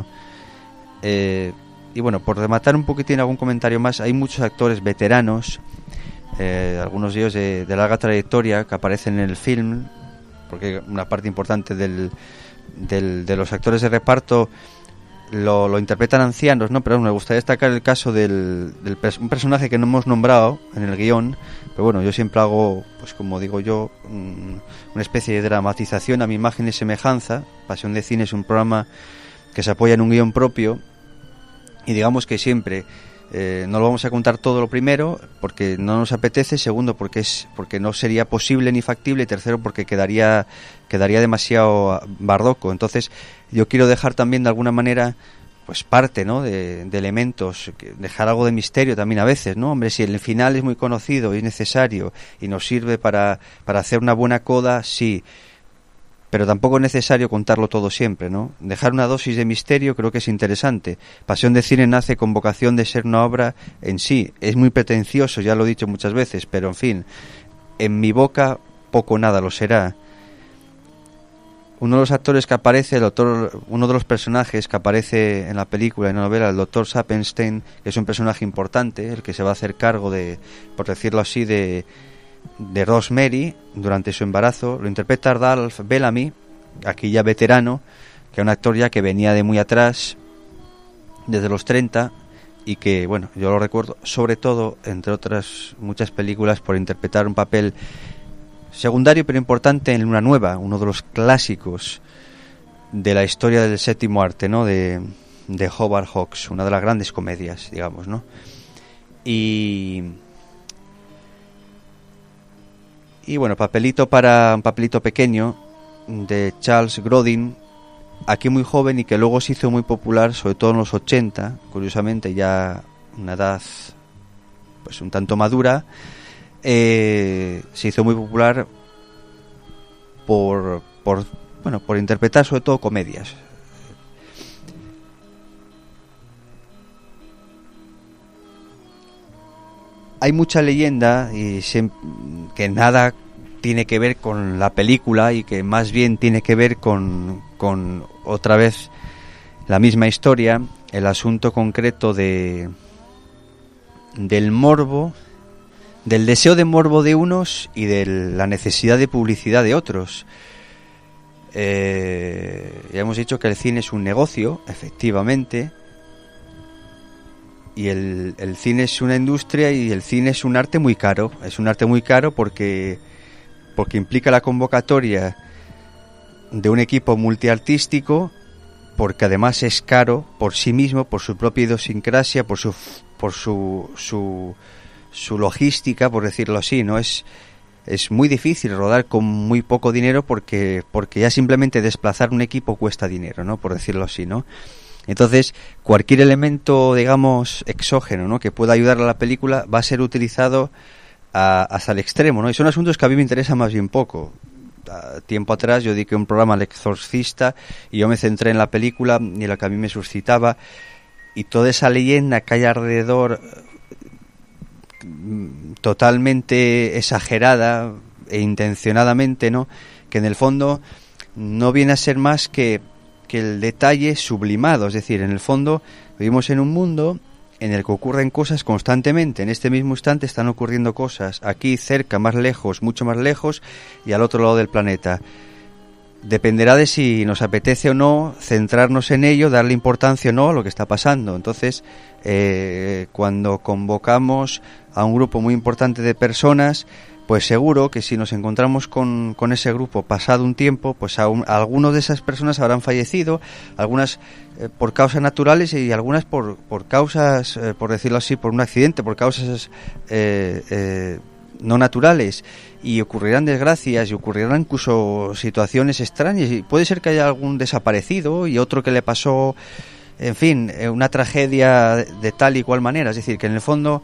Y bueno, por rematar un poquitín algún comentario más, hay muchos actores veteranos, algunos de ellos de larga trayectoria, que aparecen en el film, porque una parte importante de los actores de reparto lo interpretan ancianos, ¿no? Pero me gustaría destacar el caso un personaje que no hemos nombrado en el guión, pero bueno, yo siempre hago, pues como digo yo, una especie de dramatización a mi imagen y semejanza. Pasión de Cine es un programa que se apoya en un guión propio, y digamos que siempre no lo vamos a contar todo lo primero porque no nos apetece, segundo porque no sería posible ni factible, y tercero porque quedaría demasiado barroco. Entonces yo quiero dejar también de alguna manera pues parte, ¿no? de elementos, dejar algo de misterio también a veces, ¿no? Hombre, si el final es muy conocido y es necesario y nos sirve para hacer una buena coda, sí, pero tampoco es necesario contarlo todo siempre, ¿no? Dejar una dosis de misterio creo que es interesante. Pasión de Cine nace con vocación de ser una obra en sí. Es muy pretencioso, ya lo he dicho muchas veces, pero en fin, en mi boca poco o nada lo será. Uno de los actores que aparece, uno de los personajes que aparece en la película, en la novela, el Dr. Sappenstein, que es un personaje importante, el que se va a hacer cargo de, por decirlo así, de Rosemary durante su embarazo, lo interpreta Ralph Bellamy, aquí ya veterano, que es un actor ya que venía de muy atrás, desde los 30, y que, bueno, yo lo recuerdo sobre todo, entre otras muchas películas, por interpretar un papel secundario pero importante en Luna Nueva, uno de los clásicos de la historia del séptimo arte, ¿no? de Howard Hawks, una de las grandes comedias, digamos, ¿no? Y bueno, un papelito pequeño de Charles Grodin, aquí muy joven y que luego se hizo muy popular, sobre todo en los 80, curiosamente ya una edad pues un tanto madura, se hizo muy popular por interpretar sobre todo comedias. Hay mucha leyenda y que nada tiene que ver con la película y que más bien tiene que ver con otra vez la misma historia, el asunto concreto del morbo del deseo de morbo de unos y de la necesidad de publicidad de otros. Ya hemos dicho que el cine es un negocio, efectivamente, y el cine es una industria y el cine es un arte muy caro. Es un arte muy caro porque implica la convocatoria de un equipo multiartístico, porque además es caro por sí mismo, por su propia idiosincrasia, por su logística, por decirlo así, ¿no? Es muy difícil rodar con muy poco dinero porque ya simplemente desplazar un equipo cuesta dinero, ¿no? Por decirlo así, ¿no? Entonces, cualquier elemento, digamos, exógeno, ¿no?, que pueda ayudar a la película va a ser utilizado hasta el extremo, ¿no? Y son asuntos que a mí me interesan más bien poco. Tiempo atrás yo dediqué un programa al Exorcista y yo me centré en la película y en lo que a mí me suscitaba, y toda esa leyenda que hay alrededor, totalmente exagerada e intencionadamente, ¿no?, que en el fondo no viene a ser más que el detalle sublimado. Es decir, en el fondo vivimos en un mundo en el que ocurren cosas constantemente. En este mismo instante están ocurriendo cosas aquí, cerca, más lejos, mucho más lejos, y al otro lado del planeta. Dependerá de si nos apetece o no centrarnos en ello, darle importancia o no a lo que está pasando. Entonces, cuando convocamos a un grupo muy importante de personas, pues seguro que si nos encontramos con ese grupo pasado un tiempo, pues algunos de esas personas habrán fallecido, algunas por causas naturales y algunas por causas, por decirlo así, por un accidente, por causas no naturales, y ocurrirán desgracias y ocurrirán incluso situaciones extrañas, y puede ser que haya algún desaparecido y otro que le pasó, en fin, una tragedia de tal y cual manera. Es decir, que en el fondo...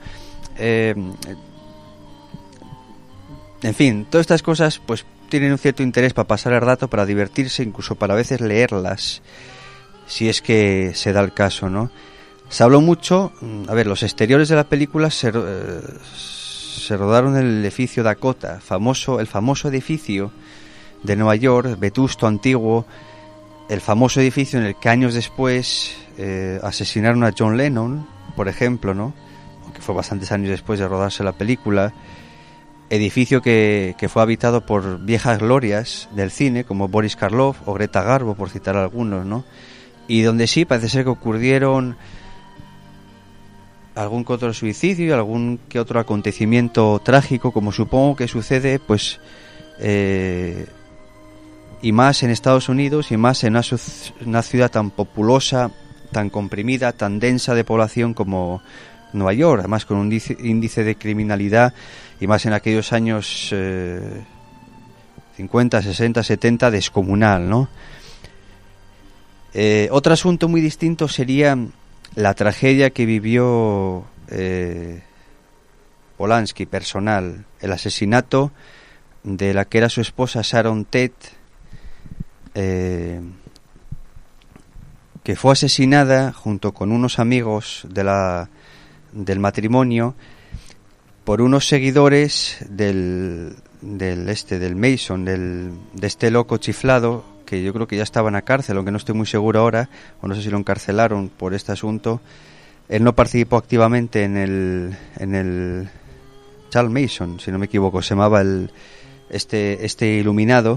en fin, todas estas cosas pues tienen un cierto interés para pasar el rato, para divertirse, incluso para a veces leerlas, si es que se da el caso, ¿no? Se habló mucho, los exteriores de la película se rodaron en el edificio Dakota, el famoso edificio de Nueva York, vetusto, antiguo, el famoso edificio en el que años después asesinaron a John Lennon, por ejemplo, ¿no?, aunque fue bastantes años después de rodarse la película. Edificio que fue habitado por viejas glorias del cine como Boris Karloff o Greta Garbo, por citar algunos, ¿no? Y donde sí parece ser que ocurrieron algún que otro suicidio y algún que otro acontecimiento trágico, como supongo que sucede, pues, y más en Estados Unidos y más en una ciudad tan populosa, tan comprimida, tan densa de población como Nueva York, además con un índice de criminalidad, y más en aquellos años 50, 60, 70, descomunal, ¿no? Otro asunto muy distinto sería la tragedia que vivió Polanski, personal, el asesinato de la que era su esposa Sharon Tate, que fue asesinada junto con unos amigos del matrimonio por unos seguidores del Mason, de este loco chiflado, que yo creo que ya estaba en la cárcel, aunque no estoy muy seguro ahora, o no sé si lo encarcelaron por este asunto. Él no participó activamente en el Charles Mason, si no me equivoco, se llamaba este iluminado.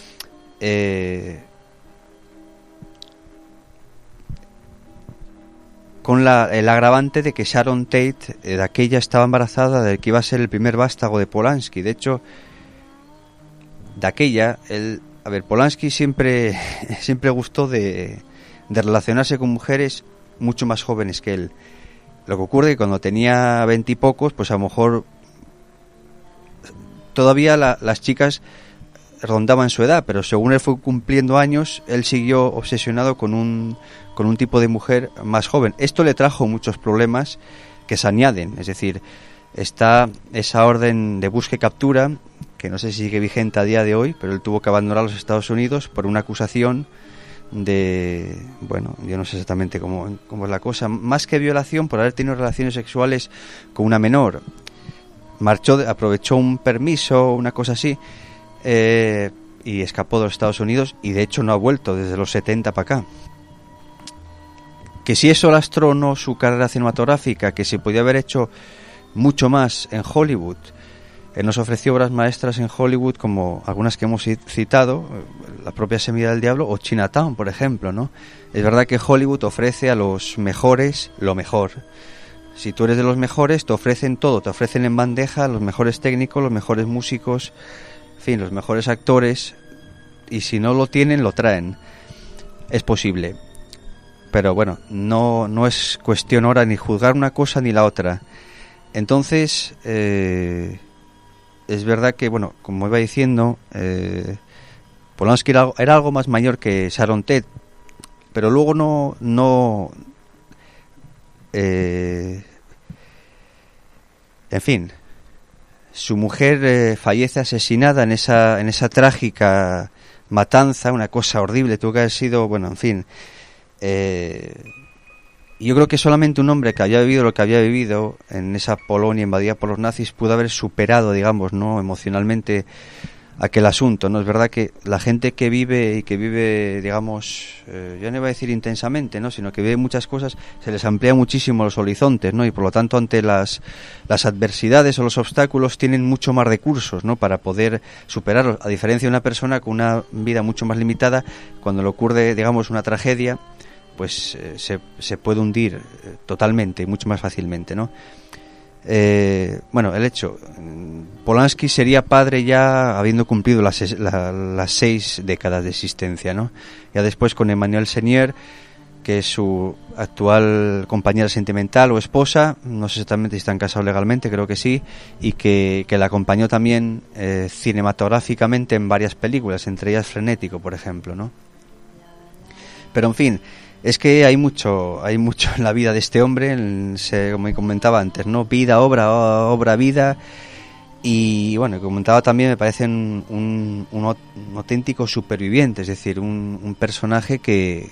Con el agravante de que Sharon Tate, de aquella, estaba embarazada del que iba a ser el primer vástago de Polanski. De hecho, de aquella, Polanski siempre gustó de relacionarse con mujeres mucho más jóvenes que él. Lo que ocurre es que cuando tenía 20 y pocos, pues a lo mejor todavía las chicas rondaban su edad, pero según él fue cumpliendo años, él siguió obsesionado con un tipo de mujer más joven. Esto le trajo muchos problemas que se añaden, es decir, está esa orden de busca y captura, que no sé si sigue vigente a día de hoy, pero él tuvo que abandonar los Estados Unidos por una acusación de, bueno, yo no sé exactamente cómo es la cosa, más que violación, por haber tenido relaciones sexuales con una menor. Aprovechó un permiso, una cosa así, y escapó de los Estados Unidos, y de hecho no ha vuelto desde los 70 para acá. Que si eso lastró o no su carrera cinematográfica, que se podía haber hecho mucho más en Hollywood. Nos ofreció obras maestras en Hollywood como algunas que hemos citado, La propia semilla del diablo o Chinatown, por ejemplo, ¿no? Es verdad que Hollywood ofrece a los mejores lo mejor. Si tú eres de los mejores, te ofrecen todo, te ofrecen en bandeja los mejores técnicos, los mejores músicos, en fin, los mejores actores, y si no lo tienen, lo traen. Es posible. Pero bueno, no es cuestión ahora ni juzgar una cosa ni la otra. Entonces, es verdad que, bueno, como iba diciendo, Polanski era algo más mayor que Sharon Tate, pero luego en fin, su mujer fallece asesinada en esa trágica matanza, una cosa horrible, tuvo que haber sido, bueno, en fin. Yo creo que solamente un hombre que había vivido lo que había vivido en esa Polonia invadida por los nazis pudo haber superado, digamos, no emocionalmente aquel asunto, ¿no? Es verdad que la gente que vive, digamos, yo no iba a decir intensamente, ¿no? Sino que vive muchas cosas, se les amplía muchísimo los horizontes, ¿no? Y por lo tanto ante las adversidades o los obstáculos tienen mucho más recursos, ¿no? Para poder superarlos, a diferencia de una persona con una vida mucho más limitada, cuando le ocurre, digamos, una tragedia, pues se puede hundir totalmente, mucho más fácilmente, ¿no? Bueno, el hecho, Polanski sería padre ya habiendo cumplido las 6 décadas de existencia, ¿no? Ya después con Emmanuelle Seigner, que es su actual compañera sentimental o esposa, no sé exactamente si están casados legalmente, creo que sí, y que la acompañó también cinematográficamente en varias películas, entre ellas Frenético, por ejemplo, ¿no? Pero en fin, es que hay mucho en la vida de este hombre, como comentaba antes, ¿no? Vida, obra, vida. Y bueno, comentaba también, me parece un auténtico superviviente, es decir, un personaje que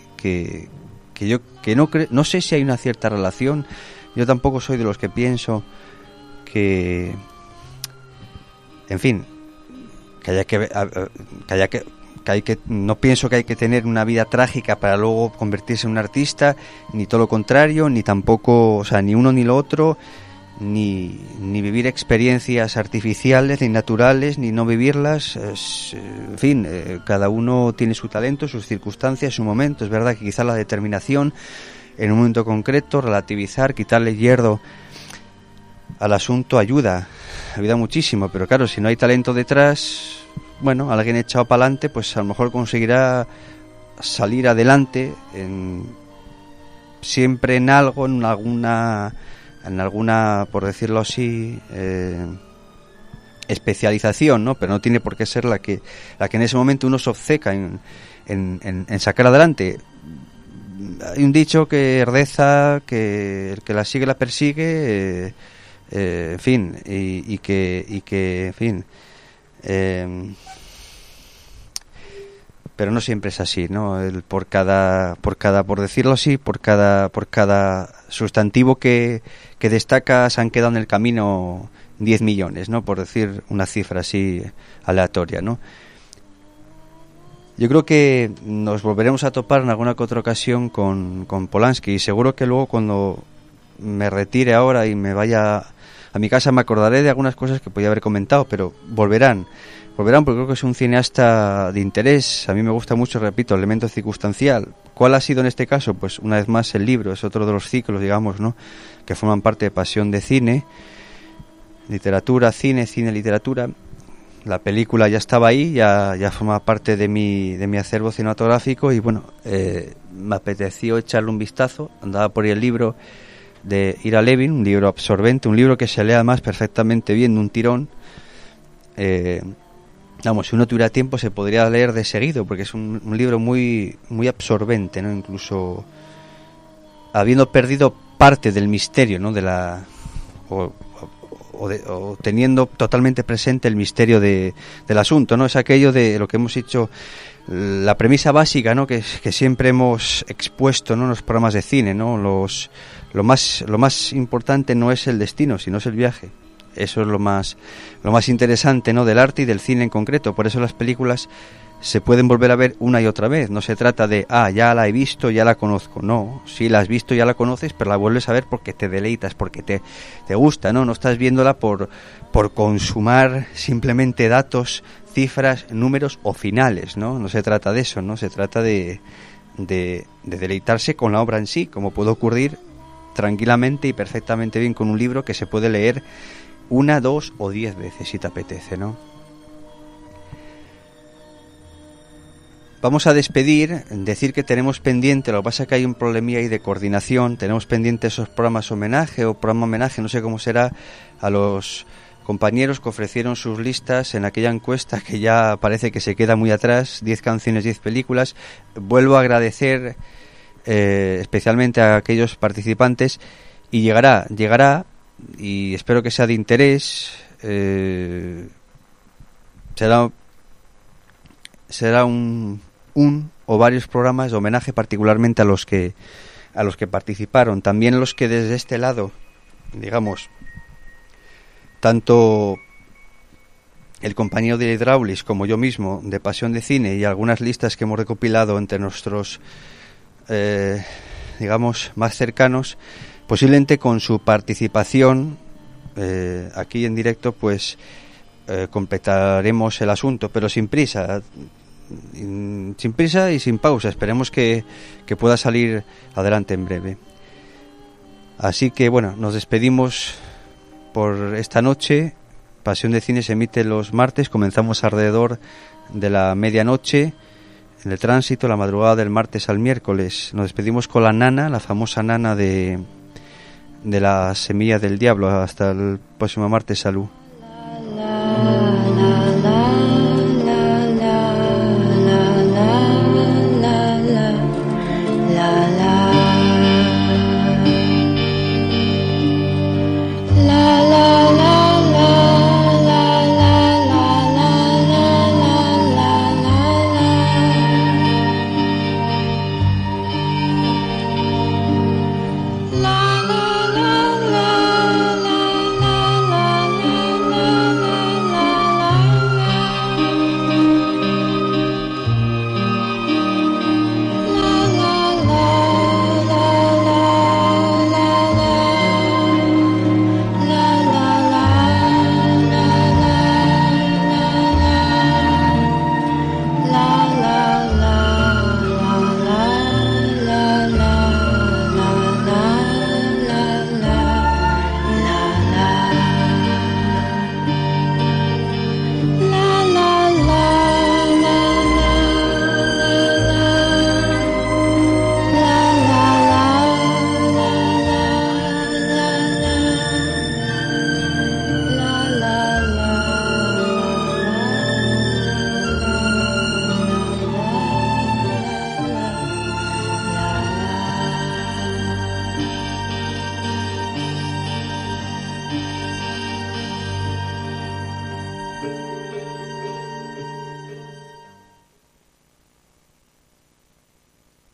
no sé si hay una cierta relación. Yo tampoco soy de los que pienso que, en fin, no pienso que hay que tener una vida trágica para luego convertirse en un artista, ni todo lo contrario, ni tampoco, o sea, ni uno ni lo otro, ni vivir experiencias artificiales, ni naturales, ni no vivirlas. En fin, cada uno tiene su talento, sus circunstancias, su momento. Es verdad que quizá la determinación en un momento concreto, relativizar, quitarle hierro al asunto ayuda muchísimo, pero claro, si no hay talento detrás, bueno, alguien echado para adelante, pues a lo mejor conseguirá salir adelante siempre en algo, en alguna, por decirlo así, especialización, ¿no? Pero no tiene por qué ser la que en ese momento uno se obceca en sacar adelante. Hay un dicho que reza que el que la sigue la persigue, en fin, y que en fin. Pero no siempre es así, ¿no? Por decirlo así, por cada sustantivo que destaca, se han quedado en el camino 10 millones, ¿no? Por decir una cifra así aleatoria, ¿no? Yo creo que nos volveremos a topar en alguna que otra ocasión con Polanski, y seguro que luego cuando me retire ahora y me vaya a mi casa me acordaré de algunas cosas que podía haber comentado, pero volverán porque creo que es un cineasta de interés. A mí me gusta mucho, repito, el elemento circunstancial. ¿Cuál ha sido en este caso? Pues una vez más el libro, es otro de los ciclos, digamos, ¿no? Que forman parte de Pasión de Cine, literatura, cine, literatura. La película ya estaba ahí, ya formaba parte de mi acervo cinematográfico, y bueno, me apeteció echarle un vistazo. Andaba por ahí el libro de Ira Levin, un libro absorbente, un libro que se lee además perfectamente bien de un tirón. Vamos, si uno tuviera tiempo se podría leer de seguido, porque es un libro muy absorbente, ¿no? Incluso habiendo perdido parte del misterio, ¿no? O teniendo totalmente presente el misterio del asunto, ¿no? Es aquello de lo que hemos dicho, la premisa básica, ¿no? Que siempre hemos expuesto, ¿no? En los programas de cine, ¿no? Lo más importante no es el destino, sino es el viaje. Eso es lo más interesante, ¿no? Del arte y del cine en concreto. Por eso las películas se pueden volver a ver una y otra vez. No se trata de, ya la he visto, ya la conozco. No, sí la has visto, ya la conoces, pero la vuelves a ver porque te deleitas, porque te gusta, ¿no? No estás viéndola por consumar simplemente datos, cifras, números o finales, ¿no? No se trata de eso, ¿no? Se trata de deleitarse con la obra en sí, como puede ocurrir tranquilamente y perfectamente bien con un libro que se puede leer 1, 2 o 10 veces si te apetece, ¿no? Vamos a despedir, decir que tenemos pendiente, lo que pasa es que hay un problemilla ahí de coordinación, tenemos pendiente esos programas homenaje o programa homenaje, no sé cómo será, a los compañeros que ofrecieron sus listas en aquella encuesta que ya parece que se queda muy atrás, 10 canciones, 10 películas. Vuelvo a agradecer especialmente a aquellos participantes y llegará y espero que sea de interés, será un o varios programas de homenaje particularmente a los que participaron, también los que desde este lado, digamos, tanto el compañero de Hydraulis como yo mismo de Pasión de Cine y algunas listas que hemos recopilado entre nuestros digamos más cercanos, posiblemente con su participación aquí en directo pues completaremos el asunto, pero sin prisa y sin pausa. Esperemos que pueda salir adelante en breve. Así que bueno, nos despedimos por esta noche. Pasión de Cine se emite los martes, comenzamos alrededor de la medianoche en el tránsito, la madrugada del martes al miércoles. Nos despedimos con la nana, la famosa nana de la Semilla del Diablo. Hasta el próximo martes, salud.